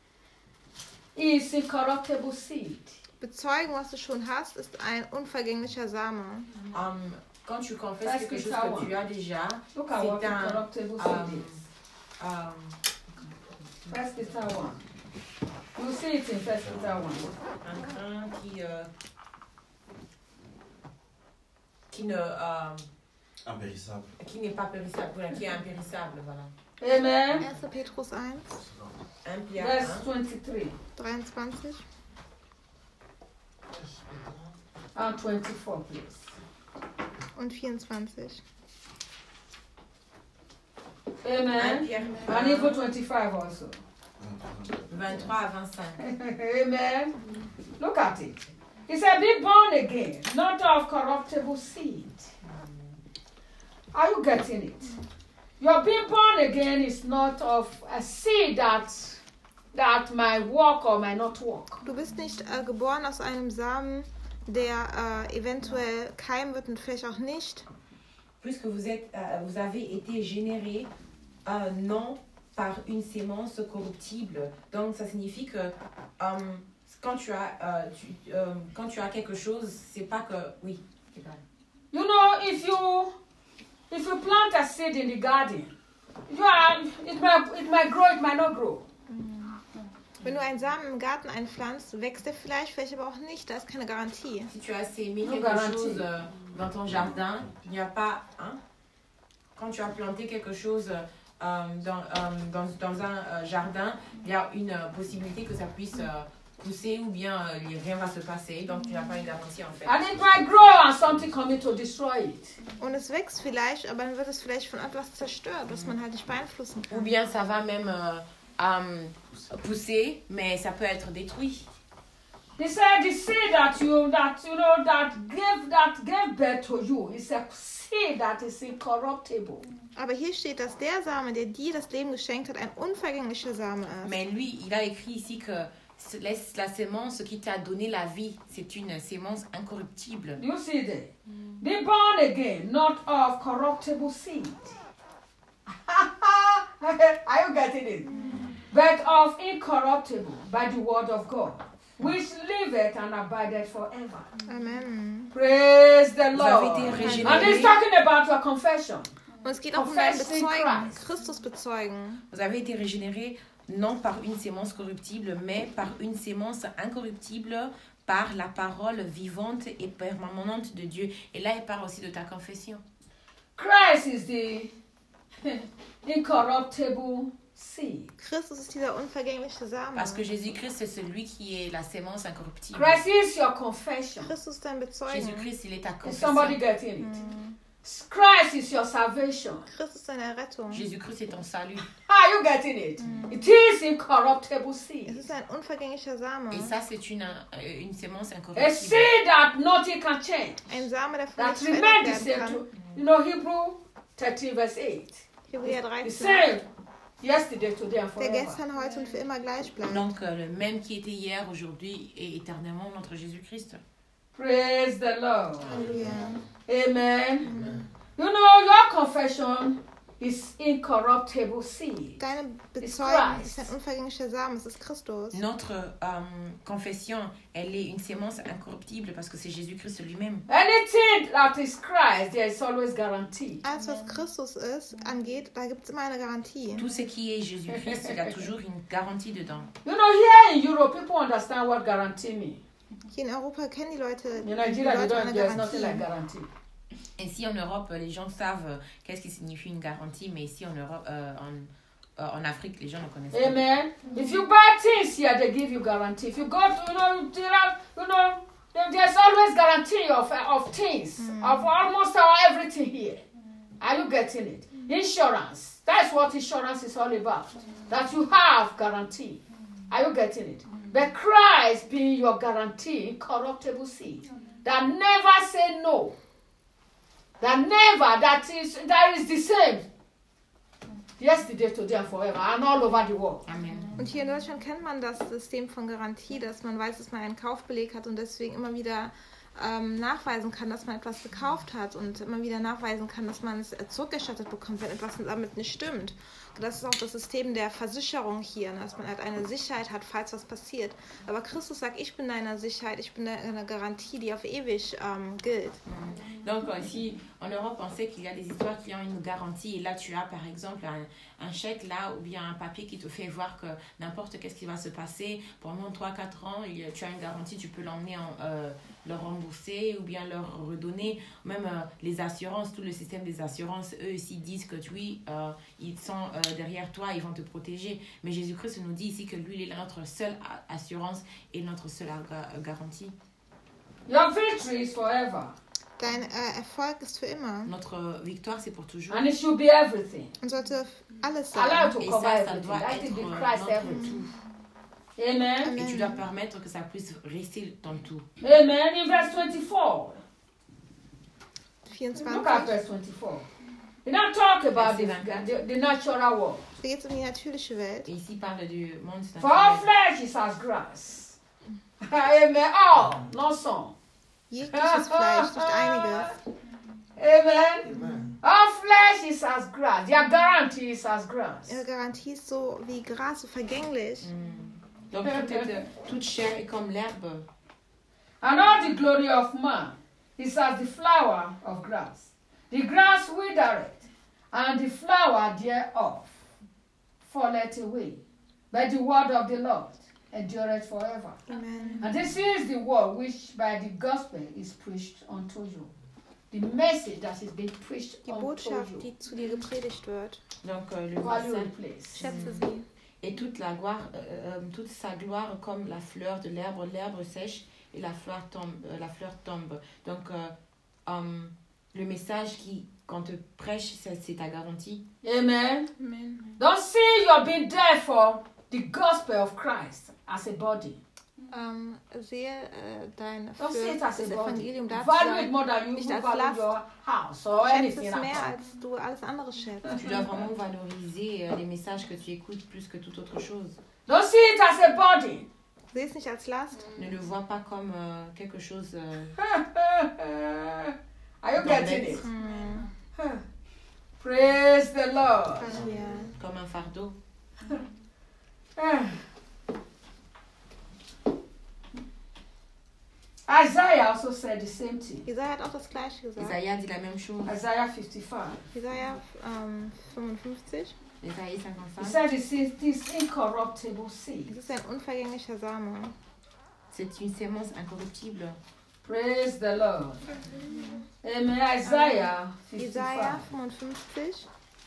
is incorruptible seed. Bezeugen, was du schon hast, ist ein unvergänglicher Same. Quand tu confesses Parce quelque que chose ça que va. tu as déjà, Look at what c'est un, incorruptible seed is. First Peter 1. You see it in First Peter 1. un grain qui n'est pas périssable, voilà, qui est impérissable, voilà. Amen. 1. Petrus 1, 1 Pierre Verse 1, 23 23 and 24, please. und 24. Amen. 1 Pierre And even 25 also. 23 à 25. Amen. Look at it. He said, be born again, not of corruptible seed. Are you getting it? Your being born again is not of a seed that might work or might not work. Du bist nicht geboren aus einem Samen, der eventuell keimen wird und vielleicht auch nicht. Puisque vous avez été généré non par une sémence corruptible. Donc ça signifie que quand tu as quelque chose, c'est pas que oui. C'est pas. You know, if you plant a seed in the garden, it might grow, it might not grow. Wenn du einen Samen im Garten einpflanzt, wächst er vielleicht aber auch nicht. Da ist keine Garantie. Si tu as sémé Non quelque garantie. chose dans ton jardin, il n'y a pas quand tu as planté quelque chose dans un jardin, il y a une possibilité que ça puisse pousser ou bien rien va se passer. Donc tu n'as pas une garantie en fait. And it might grow and something coming to destroy it. Und es wächst vielleicht, aber dann wird es vielleicht von etwas zerstört, was man halt nicht beeinflussen Ou kann. bien ça va même pousser, mais ça peut être détruit. He said the seed that gave birth to you is a seed that is incorruptible. Aber hier steht, dass der Same, der dir das Leben geschenkt hat, ein unvergänglicher Same ist. Mais lui, il a écrit ici que la sémence qui t'a donné la vie, c'est une sémence incorruptible. Do you see there? Be born again, not of corruptible seed. Are you getting it? But of incorruptible by the word of God, which liveth and abideth forever. Amen. Praise the Vous avez Lord. été And régénérés. he's talking about your confession. Und es geht auch um dein Confessing Bezeugen, Christ. Christus bezeugen. Vous avez été régénérés non par une sémence corruptible, mais par une sémence incorruptible, par la parole vivante et permanente de Dieu. Et là, il parle aussi de ta confession. Christ is the incorruptible seed. Christus ist dieser unvergängliche Same. Parce que Jésus-Christ, c'est celui qui est la sémence incorruptible. Christ is your confession. Christus ist dein Bezeugen. Jésus-Christ, il est ta Is somebody confession. getting it? Christ is your salvation. Christus ist deine Errettung. Jésus-Christ est ton salut. Are you getting it? It is incorruptible Es seed. ist ein unvergänglicher Same. Et ça, c'est une sémence A incorruptible. seed that nothing can change. Ein Same, der von That nichts remains the verändert same. werden kann. Hebrew 13 verse 8. Hebräer The 13. same yesterday, today and Der forever. gestern, heute und für immer gleich bleibt. Donc, le même qui était hier, aujourd'hui et éternellement, notre Jésus-Christ. Praise the Lord. Halleluja. Amen. You know, your confession is incorruptible seed. Deine It's Bezeugung Christ. ist ein unvergänglicher Same. Es ist Christus. Notre confession, elle est une sémence incorruptible parce que c'est Jésus-Christ lui-même. Anything that is Christ, there is always guarantee. Alles, was Christus ist, angeht, da gibt es immer eine Garantie. Tout ce qui est Jésus-Christ, il a toujours une garantie dedans. You know, here in Europe, people understand what guarantee means. Hier in Europa kennen die Leute In Nigeria, they don't, eine there's nothing like Garantie. guarantee. Ici en Europe, les gens savent qu'est-ce qui signifie une garantie, mais ici en Europe, en Afrique, les gens ne connaissent pas. Amen. If you buy things here, they give you guarantee. If you go to, there's always guarantee of things, of almost everything here. Are you getting it? Insurance. That's what insurance is all about. That you have guarantee. Are you getting it? But Christ being your guarantee, incorruptible seed, that never say no, that is the same. Yesterday, today, and forever, and all over the world. Amen. Und hier in Deutschland kennt man das System von Garantie, dass man weiß, dass man einen Kaufbeleg hat und deswegen immer wieder nachweisen kann, dass man etwas gekauft hat und immer wieder nachweisen kann, dass man es zurückerstattet bekommt, wenn etwas damit nicht stimmt. Und das ist auch das System der Versicherung hier, dass man halt eine Sicherheit hat, falls was passiert. Aber Christus sagt, ich bin deine Sicherheit, ich bin deine Garantie, die auf ewig gilt. Donc ici, en Europe, on sait qu'il y a des histoires qui ont une garantie. Et là, tu as par exemple un chèque là, ou bien un papier qui te fait voir que n'importe qu'est-ce qui va se passer pendant 3-4 ans, tu as une garantie, tu peux l'emmener leur rembourser ou bien leur redonner. Même les assurances, tout le système des assurances, eux aussi disent que oui, ils sont derrière toi, ils vont te protéger. Mais Jésus-Christ nous dit ici que lui, il est notre seule assurance et notre seule garantie. Your victory is forever. Dein Erfolg ist für immer. Notre victoire, c'est pour toujours. And it should be everything. Und sollte alles Allow sein. to Et cover ça everything. doit Let it être be Christ notre everything. tout. Amen. Et tu dois permettre que ça puisse rester dans tout. Amen. In verse 24. 24. Look at verse 24. He don't talk about the natural world. Hier geht es um die natürliche Welt. Et ici, il parle du monde For all naturel. flesh is as grass. Amen. All, not some. Jegliches Fleisch, nicht einiges. Amen. All flesh is as grass. Their guarantee is as grass. Ihre Garantie ist so wie Gras, so vergänglich. Donc, toute chair est comme l'herbe. And all the glory of man is as the flower of grass. The grass withereth, and the flower thereof falleth away. But the word of the Lord endureth forever. Amen. And this is the word which by the gospel is preached unto you. The message that is being preached Die unto Botschaft, you. die zu dir gepredigt wird. Donc, le Value message. the place. Schätze sie. Et toute sa gloire comme la fleur de l'herbe sèche et la fleur tombe. Donc, le message qui, quand te prêche, c'est ta garantie. Amen. Amen. Don't see you're being there for the gospel of Christ as a body. Sehe dein Don't see it as das a body. Evangelium da zu Value it sein. more than you Nicht who als value Last. your house or Schätze anything es else. mehr, als du alles andere schätzt. Tu dois vraiment valoriser les messages que tu écoutes plus que toute autre chose. Don't see it as a body. Sehe es nicht als Last. Ne le vois pas comme quelque chose Are you getting it? Hm. Praise the Lord. Halleluja. comme un fardeau. Isaiah also said the same thing. Jesaja hat auch das Gleiche gesagt. Isaïe dit la même chose. Isaiah 55. Jesaja 55. Isaïe He 55. said it's this incorruptible Es seed. ist ein unvergänglicher Same. C'est une sémence incorruptible. Praise the Lord. Amen. Isaiah 55. Jesaja 55,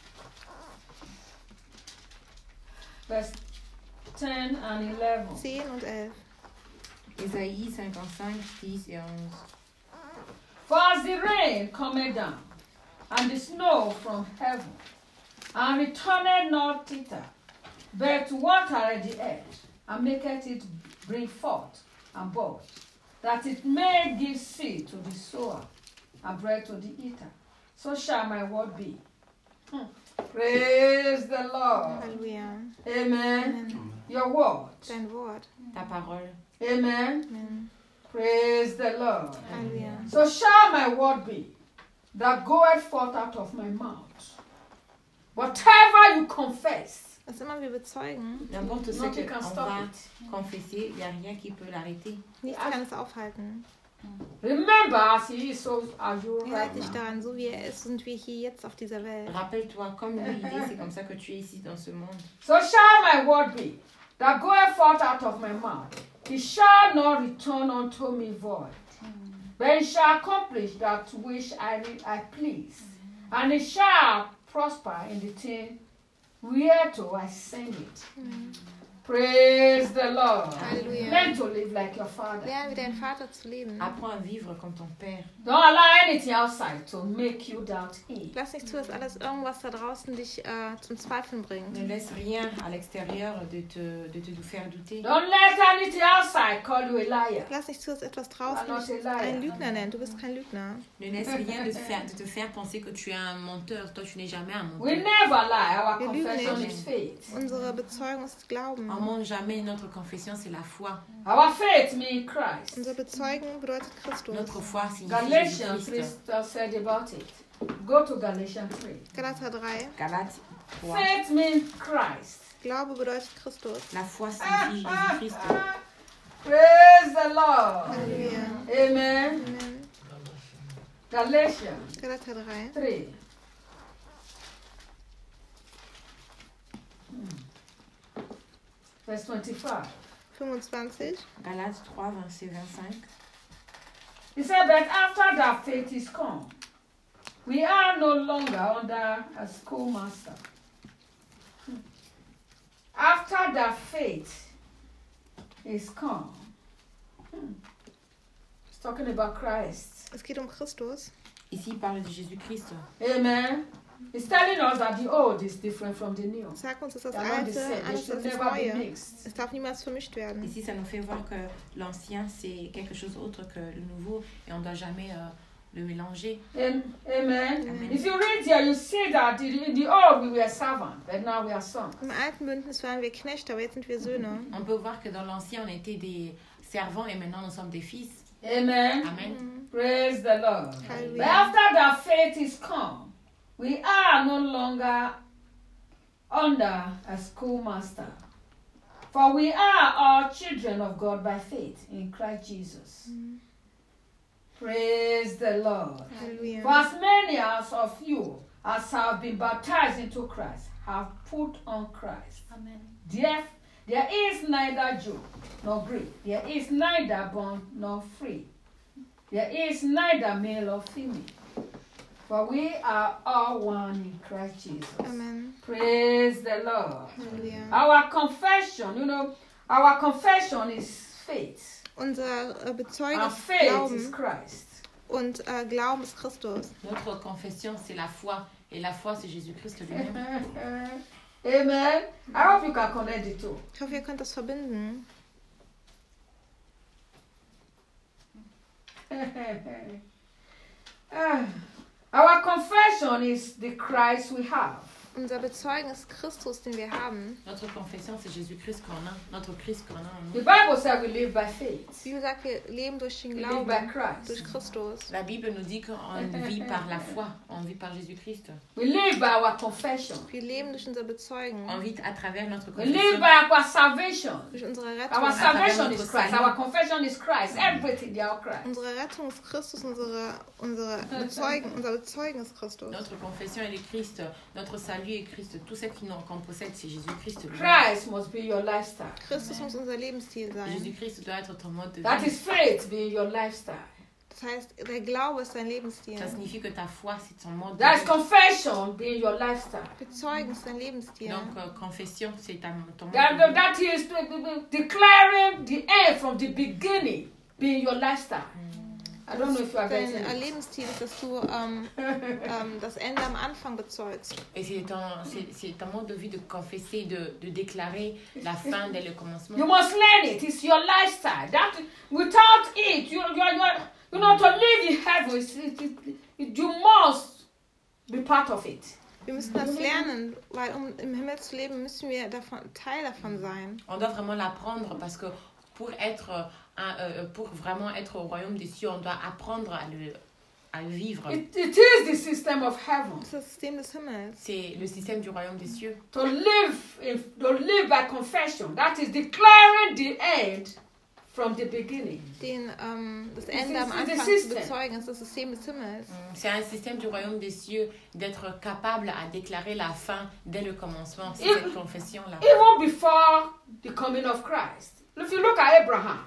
Verse 10 and 11. 10 und 11. Isaïe 55, 10 et 11. For as the rain cometh down, and the snow from heaven, and returneth not thither, but watereth the earth, and maketh it bring forth and bud, that it may give seed to the sower, and bread to the eater. So shall my word be. Praise the Lord. Halleluja. Amen. Your word. Dein Wort. Ta parole. Amen. Amen. Praise the Lord. Halleluja. So shall my word be that goeth forth out of my mouth. Whatever you confess, Was immer wir bezeugen, N'importe ce nothing can qu'on stop va it. confesser, il n'y a rien qui peut l'arrêter. nichts kann es aufhalten. Remember, as he is, so are you right Erinnert dich now. daran, so wie er ist, sind wir hier jetzt auf dieser Welt. Rappelle-toi, comme lui il est, c'est comme ça que tu es ici dans ce monde. So shall my word be that goeth forth out of my mouth. It shall not return unto me void, but it shall accomplish that which I please, and it shall prosper in the thing whereto I send it. Praise the Lord. Halleluja. Learn to live like your father. Lerne wie dein Vater zu leben. Apprends à vivre comme ton père. Don't allow anything outside to make you doubt him. Lass nicht zu, dass alles irgendwas da draußen dich zum Zweifeln bringt. Ne laisse rien à l'extérieur de te faire douter. Don't let anything outside call you a liar. Lass nicht zu, dass etwas You are draußen not dich a liar. einen Lügner nennt. Du bist kein Lügner. Ne laisse rien de te faire penser que tu es un menteur. Toi, tu n'es jamais un We menteur. never lie. Our Wir lügen confession nicht. is faith. Unsere Bezeugung ist Glauben. On ment jamais. Notre confession, c'est la foi. Our faith means Christ. Unsere Bezeugung bedeutet Christus. Notre foi signifie Galatians 3 Jésus-Christ. said about it. Go to Galatians 3. Galater 3. Galates 3. Faith means Christ. Glaube bedeutet Christus. La foi signifie Jésus-Christ. Praise the Lord. Halleluja. Amen. Amen. Galatians Galater 3. 3. Verse 25. 25. Galates 3, verset 25. He said, but after that faith is come, we are no longer under a schoolmaster. After that faith is come. It's talking about Christ. Es geht Christus. Ici, il parle de Jésus-Christ. Amen. It's telling us that the old is different from the new. Sag uns, dass das They are not the Alte same. They anders should als das never be Neue. mixed. Es darf niemals vermischt werden. Ici, ça nous fait voir que l'ancien, c'est quelque chose d'autre que le nouveau et on ne doit jamais le mélanger. Amen. Amen. If you read here, you see that in the old we were servants, but now we are sons. Im alten Bündnis waren wir Knechte, aber jetzt sind wir Söhne. On peut voir que dans l'ancien, on était des servants et maintenant, nous sommes des fils. Amen. Amen. Praise the Lord. But Hallelujah. after that faith is come, we are no longer under a schoolmaster. For we are all children of God by faith in Christ Jesus. Praise the Lord. For Halleluja. as many as of you as have been baptized into Christ have put on Christ. Amen. There is neither Jew nor Greek. There is neither bond nor free. There is neither male or female. For we are all one in Christ Jesus. Amen. Praise the Lord. Halleluja. Our confession is faith. Unsere Bezeugung Our ist faith is Glauben Christ. und Glauben ist Christus. Notre confession, c'est la foi. Et la foi, c'est Jésus-Christ lui-même. Amen. I hope you can connect the two. Ich hoffe, ihr könnt das verbinden. Our confession is the Christ we have. Unser Bezeugen ist Christus, den wir haben. Notre confession, c'est Jésus-Christ qu'on a. Notre Christ qu'on a en The nous. Bible says we live by faith. Die Bibel sagt, wir leben durch den We live by Glauben, Christ. durch Christus. La Bible nous dit qu'on vit par la foi. On vit par Jésus-Christ. We live by our confession. Wir leben durch unser Bezeugen, On vit à travers notre We live confession. by our salvation. durch unsere Our Rettung. salvation is Christ. Our confession is Christ. Everything they are Christ. Unsere Rettung ist Christus, unser Bezeugen ist Christus. Notre confession, elle est Christ. Notre salut est Christ. Tout ce qu'on possède, c'est Jésus-Christ lui-même. Christ must be your lifestyle. Christus muss unser Lebensstil sein. Jésus-Christ doit être ton mode de That vie. is faith being your lifestyle. Das heißt, der Glaube ist dein Lebensstil. Ça signifie que ta foi, c'est ton mode de That is vie. confession being your lifestyle. Bezeugen ist dein Lebensstil. Donc, confession, c'est ton mode That, de vie. that is declaring the end from the beginning being your lifestyle. I don't know if you are Dein getting it. Lebensstil ist, dass du das Ende am Anfang bezeugst. Et c'est ton mode de vie de confesser, de déclarer la fin dès le commencement. You must learn it. It's your lifestyle. That without it, you know, to live in heaven, you must be part of it. Wir müssen das lernen, weil um im Himmel zu leben, müssen wir Teil davon sein. On doit vraiment l'apprendre parce que pour vraiment être au royaume des cieux, on doit apprendre à le vivre. It is the system of heaven. Das ist das System des Himmels. C'est le système du royaume des cieux. To live by confession. That is declaring the end from the beginning. Das Ende am ist Anfang das zu System. bezeugen, ist das System des Himmels. C'est un système du royaume des cieux d'être capable à déclarer la fin dès le commencement. C'est If- cette confession-là. Even before the coming of Christ. If you look at Abraham,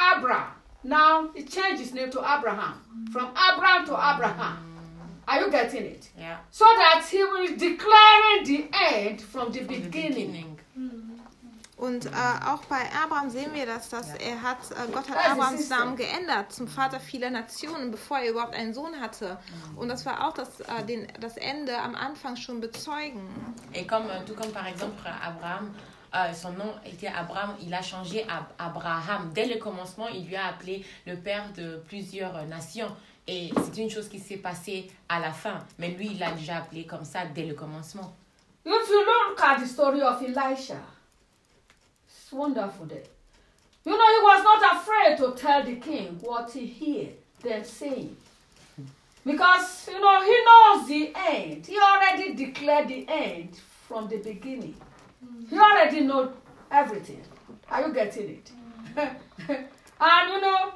now he changed his name to Abraham. From Abraham to Abraham. Are you getting it? Yeah. So that he will declare the end from the From the beginning. beginning. Und auch bei Abraham sehen wir, dass Gott hat the Abrahams system. Namen geändert zum Vater vieler Nationen, bevor er überhaupt einen Sohn hatte. Und das war auch das Ende am Anfang schon bezeugen. Et tout comme par exemple Abraham, son nom était Abraham, il a changé à Abraham. Dès le commencement, il lui a appelé le père de plusieurs nations. Et c'est une chose qui s'est passée à la fin. Mais lui, il l'a déjà appelé comme ça dès le commencement. If you look at the story of Elisha, it's wonderful there. You know, he was not afraid to tell the king what he heard them saying. Because, you know, he knows the end. He already declared the end from the beginning. He already knows everything. Are you getting it? And, you know,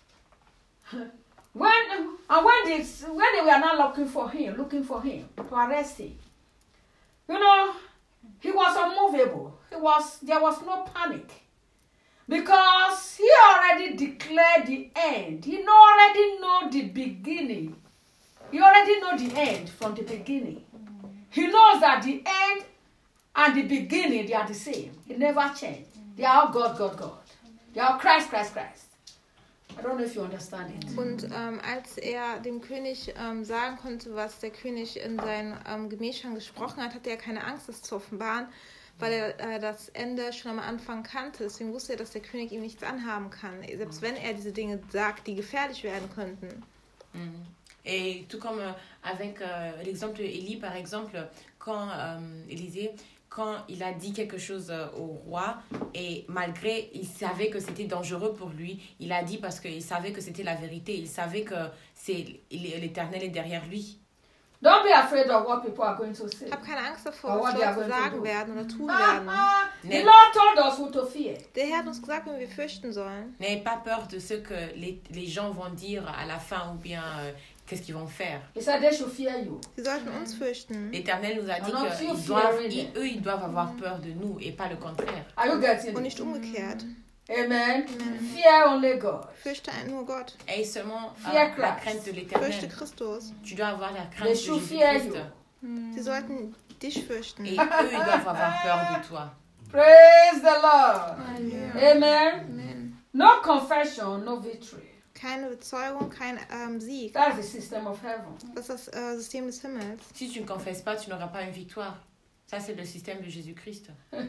when they were not looking for him to arrest him, you know, he was unmovable. There was no panic. Because he already declared the end. He already know the beginning. He already know the end from the beginning. He knows that the end and the beginning, they are the same. It never changed. They are all God. They are all Christ. I don't know if you understand it. Und als dem König sagen konnte, was der König in seinen Gemächern gesprochen hat, hatte er keine Angst, das zu offenbaren, weil er das Ende schon am Anfang kannte. Deswegen wusste er, dass der König ihm nichts anhaben kann, selbst wenn er diese Dinge sagt, die gefährlich werden könnten. Et tout comme avec l'exemple d'Élie, par exemple, quand Élisée, quand il a dit quelque chose au roi, et malgré, il savait que c'était dangereux pour lui, il a dit parce qu'il savait que c'était la vérité, il savait que l'Éternel est derrière lui. Don't be afraid of what people are going to say. Hab keine Angst davor, Or was what they are Leute going to sagen do. werden oder tun werden. The Lord told us who to fear. Der Herr hat uns gesagt, wie wir fürchten sollen. N'ayez pas peur de ce que les gens vont dire à la fin ou bien qu'est-ce qu'ils vont faire. He said they should fear you. Sie sollten uns fürchten. L'Éternel nous a dit Alors, qu'ils doivent avoir peur de nous et pas le contraire. Are you getting Und it? nicht umgekehrt. Amen. Fear only God. Fürchte nur Gott. Et seulement Fear la Christ. crainte de Fürchte l'Éternel. Christus. Tu dois avoir la They crainte de should fear Jésus-Christ. you. Sie sollten dich fürchten. Et eux, ils doivent avoir peur de toi. Praise the Lord. Halleluja. Amen. Amen. No confession, no victory. Keine Bezeugung, kein Sieg. That's the system of heaven. Das ist das System des Himmels. Si tu ne confesses pas, tu n'auras pas une victoire. Ça, c'est le système de Jésus-Christ.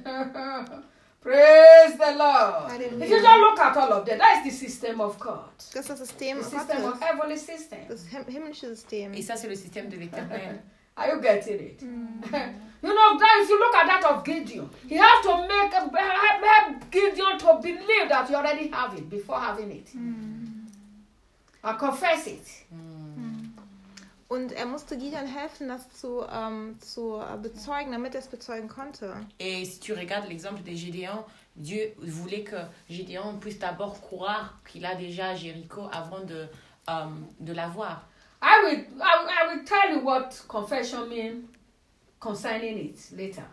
Praise the Lord. Halleluja. If you just look at all of that, that is the system of God. Das ist das System The system of Gottes. heavenly system. Das himmlische System. Et ça, c'est le système de l'Éternel. Are you getting it? You know, guys, if you look at that of Gideon, he has to help Gideon to believe that you already have it before having it. And confess it. Und er musste Gideon helfen, das zu bezeugen, damit er es bezeugen konnte. Et si tu regardes l'exemple de Gédéon, Dieu voulait que Gédéon puisse d'abord croire qu'il a déjà Jéricho avant de l'avoir. I will tell you what confession means concerning it later.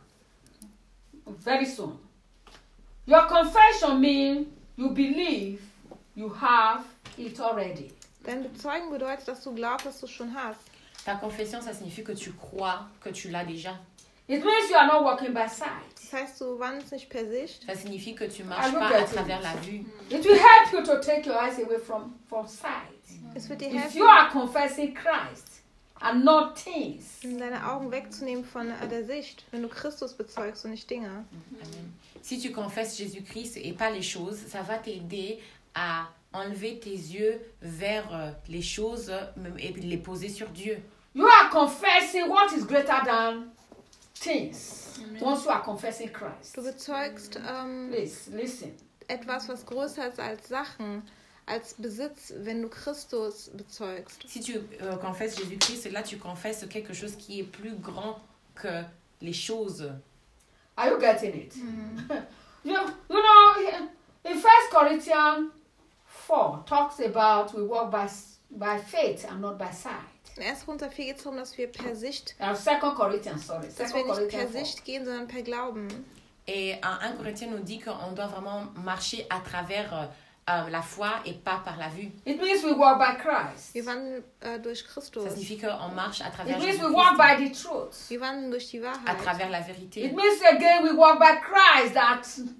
Very soon. Your confession means you believe you have it already. Denn bezeugen bedeutet, dass du glaubst, dass du es schon hast. Ta confession, ça signifie que tu crois que tu l'as déjà. It means you are not walking by sight. Das heißt, du wandelst nicht per Sicht. Ça signifie que tu marches look pas at à it. travers la vue. It will help you to take your eyes away from sight. Es wird dir If helfen, you are confessing Christ and not things, deine Augen wegzunehmen von der Sicht, wenn du Christus bezeugst und nicht Dinge. Amen. Si tu confesses Jésus-Christ et pas les choses, ça va t'aider à enlever tes yeux vers les choses et les poser sur Dieu. you are confessing what is greater than things. Once you are confessing Christ. Du bezeugst Please, listen. etwas, was größer ist als Sachen, als Besitz, wenn du Christus bezeugst. Si tu confesses Jésus-Christ, là tu confesses quelque chose qui est plus grand que les choses. Are you getting it? you know, in 1 Corinthians 4 talks about we walk by faith and not by sight. In 1. Korinther 4 geht es darum, dass wir per Sicht, 2 Corinthians, sorry. 2 dass wir nicht per Corinthians 4. Sicht gehen, sondern per Glauben. Et 1 Corinthiens nous dit qu'on doit vraiment marcher à travers la foi et pas par la vue. It means we walk by Christ. Wir wandeln durch Ça Christus. signifie qu'on marche à It travers means we walk Jésus-Christ, by the truth. Wir wandeln durch die à Wahrheit. travers la It vérité. means again we walk by Christ, that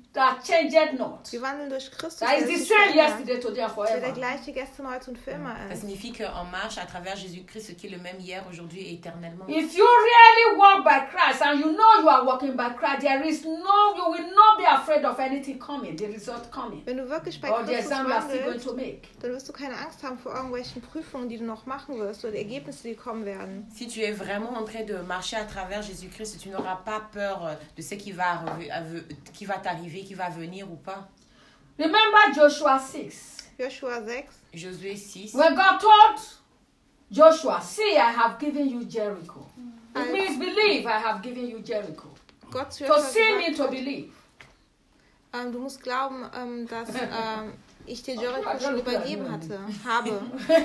that changeth not. Wir wandeln durch Christus, That is der the sich same verändert. yesterday, today, and Der der forever. gleiche gestern, heute und für immer Ça ist. signifie qu'on marche à travers Jésus-Christ, qui est le même hier, aujourd'hui et éternellement. If you really walk by Christ and you know you are walking by Christ, you will not be afraid of anything coming, the result coming, Wenn du wirklich bei or the Christus exam you are still going wandelst, to make. dann wirst du keine Angst haben vor irgendwelchen Prüfungen, die du noch machen wirst oder die Ergebnisse, die kommen werden. Si tu es vraiment en train de marcher à travers Jésus-Christ, tu n'auras pas peur de ce qui va t'arriver, qui va venir ou pas. Remember Joshua 6. Joshua 6. Josué 6. When God told Joshua, see, I have given you Jericho. It I- means believe I have given you Jericho. Gott zu To Joshua see me, gesagt to hat, believe. du musst glauben, dass ich dir Jericho schon übergeben habe.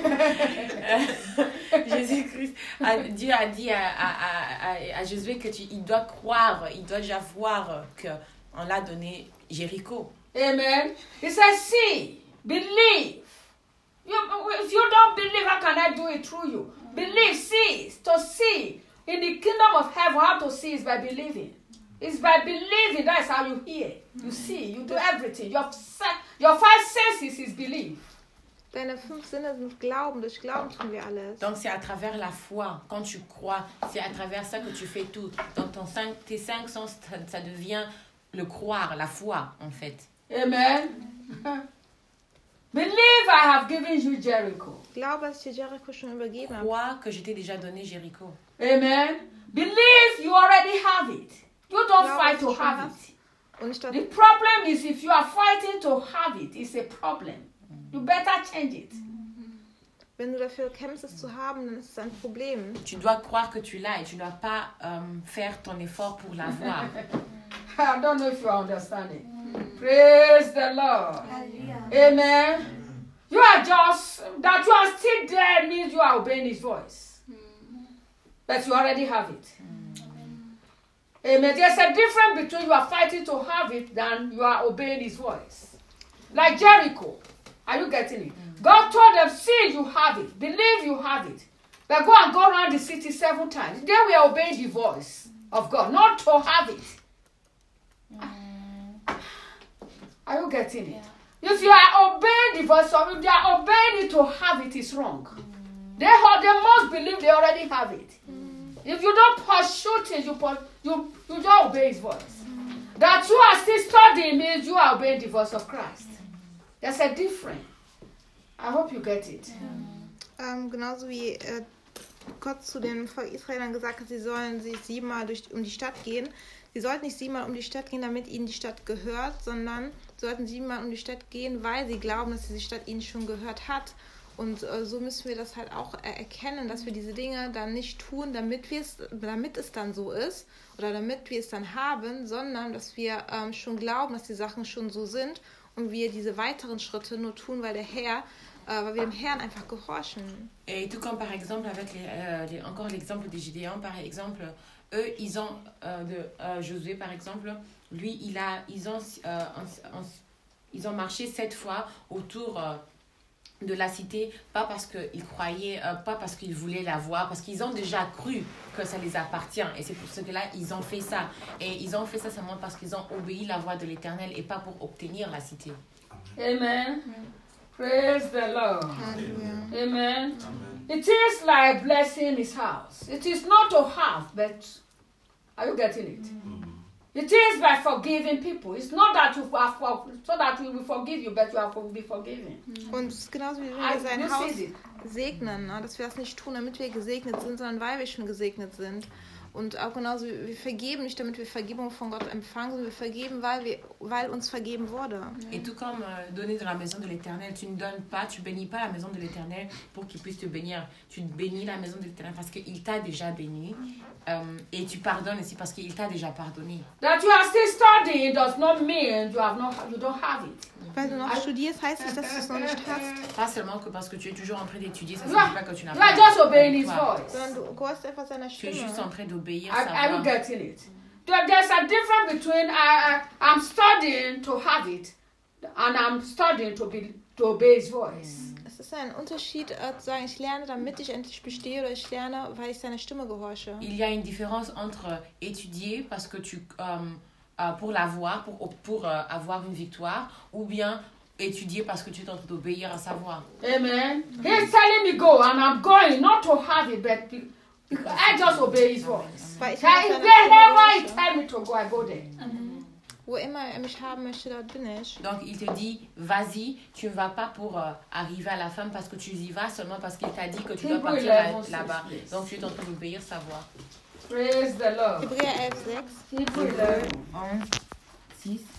Jésus-Christ, Dieu a dit à Josué il doit croire, il doit déjà voir qu'on l'a donné Jéricho. Amen. He says, see, believe. If you don't believe, how can I do it through you? Believe, see. To see. In the kingdom of heaven, how to see is by believing. It's by believing. That's how you hear. You see. You do everything. Your five senses is belief. Deine 5 Sinne sind Glauben. Durch Glauben tun wir alles. Donc c'est à travers la foi, quand tu crois, c'est à travers ça que tu fais tout. Donc tes 5 sens, ça devient le croire, la foi en fait. Amen. Believe I have given you Jericho. Glaube, dass ich dir Jericho schon übergeben habe. Crois que je t'ai déjà donné Jéricho. Amen. Believe you already have it. You don't Glaube, fight dass to du schon have hast. it. Und nicht The dort. problem is if you are fighting to have it, it's a problem. You better change it. Wenn du dafür kämpfst, es zu haben, dann ist es ein Problem. Tu dois croire que tu l'as et tu ne dois pas faire ton effort pour l'avoir. I don't know if you are understanding. Praise the Lord. Hallelujah. Amen. You are just, that you are still there means you are obeying his voice. But you already have it. Amen. There's a difference between you are fighting to have it than you are obeying his voice. Like Jericho. Are you getting it? God told them, see, you have it. Believe you have it. But go and go around the city 7 times. Then we are obeying the voice of God, not to have it. Are you getting it? If you are obeying the voice of, if they are obeying it to have it, it's wrong. They must believe they already have it. If you don't pursue it, you don't obey his voice. That you are still studying means you are obeying the voice of Christ. There's a difference. I hope you get it. Genauso wie Gott zu den Volk Israelern gesagt hat, sie sollen sich 7-mal um die Stadt gehen. Sie sollten nicht 7-mal um die Stadt gehen, damit ihnen die Stadt gehört, sondern sollten 7-mal um die Stadt gehen, weil sie glauben, dass diese Stadt ihnen schon gehört hat. Und so müssen wir das halt auch erkennen, dass wir diese Dinge dann nicht tun, damit es dann so ist oder damit wir es dann haben, sondern dass wir schon glauben, dass die Sachen schon so sind und wir diese weiteren Schritte nur tun, weil wir dem Herrn einfach gehorchen. Et tout comme par exemple avec encore l'exemple des Gédéons, par exemple, eux, ils ont, Josué par exemple, lui, ils ont marché 7 fois autour de la cité, pas parce qu'ils croyaient, pas parce qu'ils voulaient la voir, parce qu'ils ont déjà cru que ça les appartient. Et c'est pour ce que là, ils ont fait ça. Et ils ont fait ça seulement parce qu'ils ont obéi la voix de l'Éternel et pas pour obtenir la cité. Amen. Praise the Lord. Halleluja. Amen. It is like blessing his house. It is not to have, but are you getting it? It is by forgiving people. It's not that you are so that we will forgive you, but you are will be forgiven. Und es ist genauso wie wenn I wir sein you Haus see it. segnen, ne? Dass wir das nicht tun, damit wir gesegnet sind, sondern weil wir schon gesegnet sind. Und auch genauso, wir vergeben nicht, damit wir Vergebung von Gott empfangen, sondern wir vergeben, weil uns vergeben wurde. Et tout comme donner dans la maison de l'Éternel, tu ne donnes pas, tu bénis pas la maison de l'Éternel pour qu'il puisse te bénir. Tu bénis la maison de l'Éternel parce qu'il t'a déjà béni. Et tu pardonnes aussi parce qu'il t'a déjà pardonné. That you are still studying does not mean you don't have it. Weil du noch studierst, heißt nicht, dass du es noch nicht hast. Pas seulement que parce que tu es toujours en train d'étudier, ça ne You signifie are, pas que tu n'as you are pas just obeying his toi. voice. Sondern du gehorchst einfach seiner Tu es juste en Stimme. train d'obéir Are sa you voix. getting it? There's a difference between I'm studying to have it and I'm studying to obey his voice. Es ist ein Unterschied, zu sagen, ich lerne, damit ich endlich bestehe, oder ich lerne, weil ich seiner Stimme gehorche. Il y a une différence entre étudier parce que pour l'avoir, pour avoir une victoire, ou bien étudier parce que tu es en train d'obéir à sa voix. Amen. He's telling me go, and I'm going, not to have it, but because I just obey his voice. Weil ich Wherever he tell me to go, I go there. wo immer er mich haben möchte, dort bin ich. Donc il te dit, vas-y, tu ne vas pas pour arriver à la femme parce que tu y vas seulement parce qu'il t'a dit que tu dois partir là-bas. Donc tu es en train d'obéir sa voix. Praise the Lord. Hebräer 11,6. Hebrew 11. 11, 6.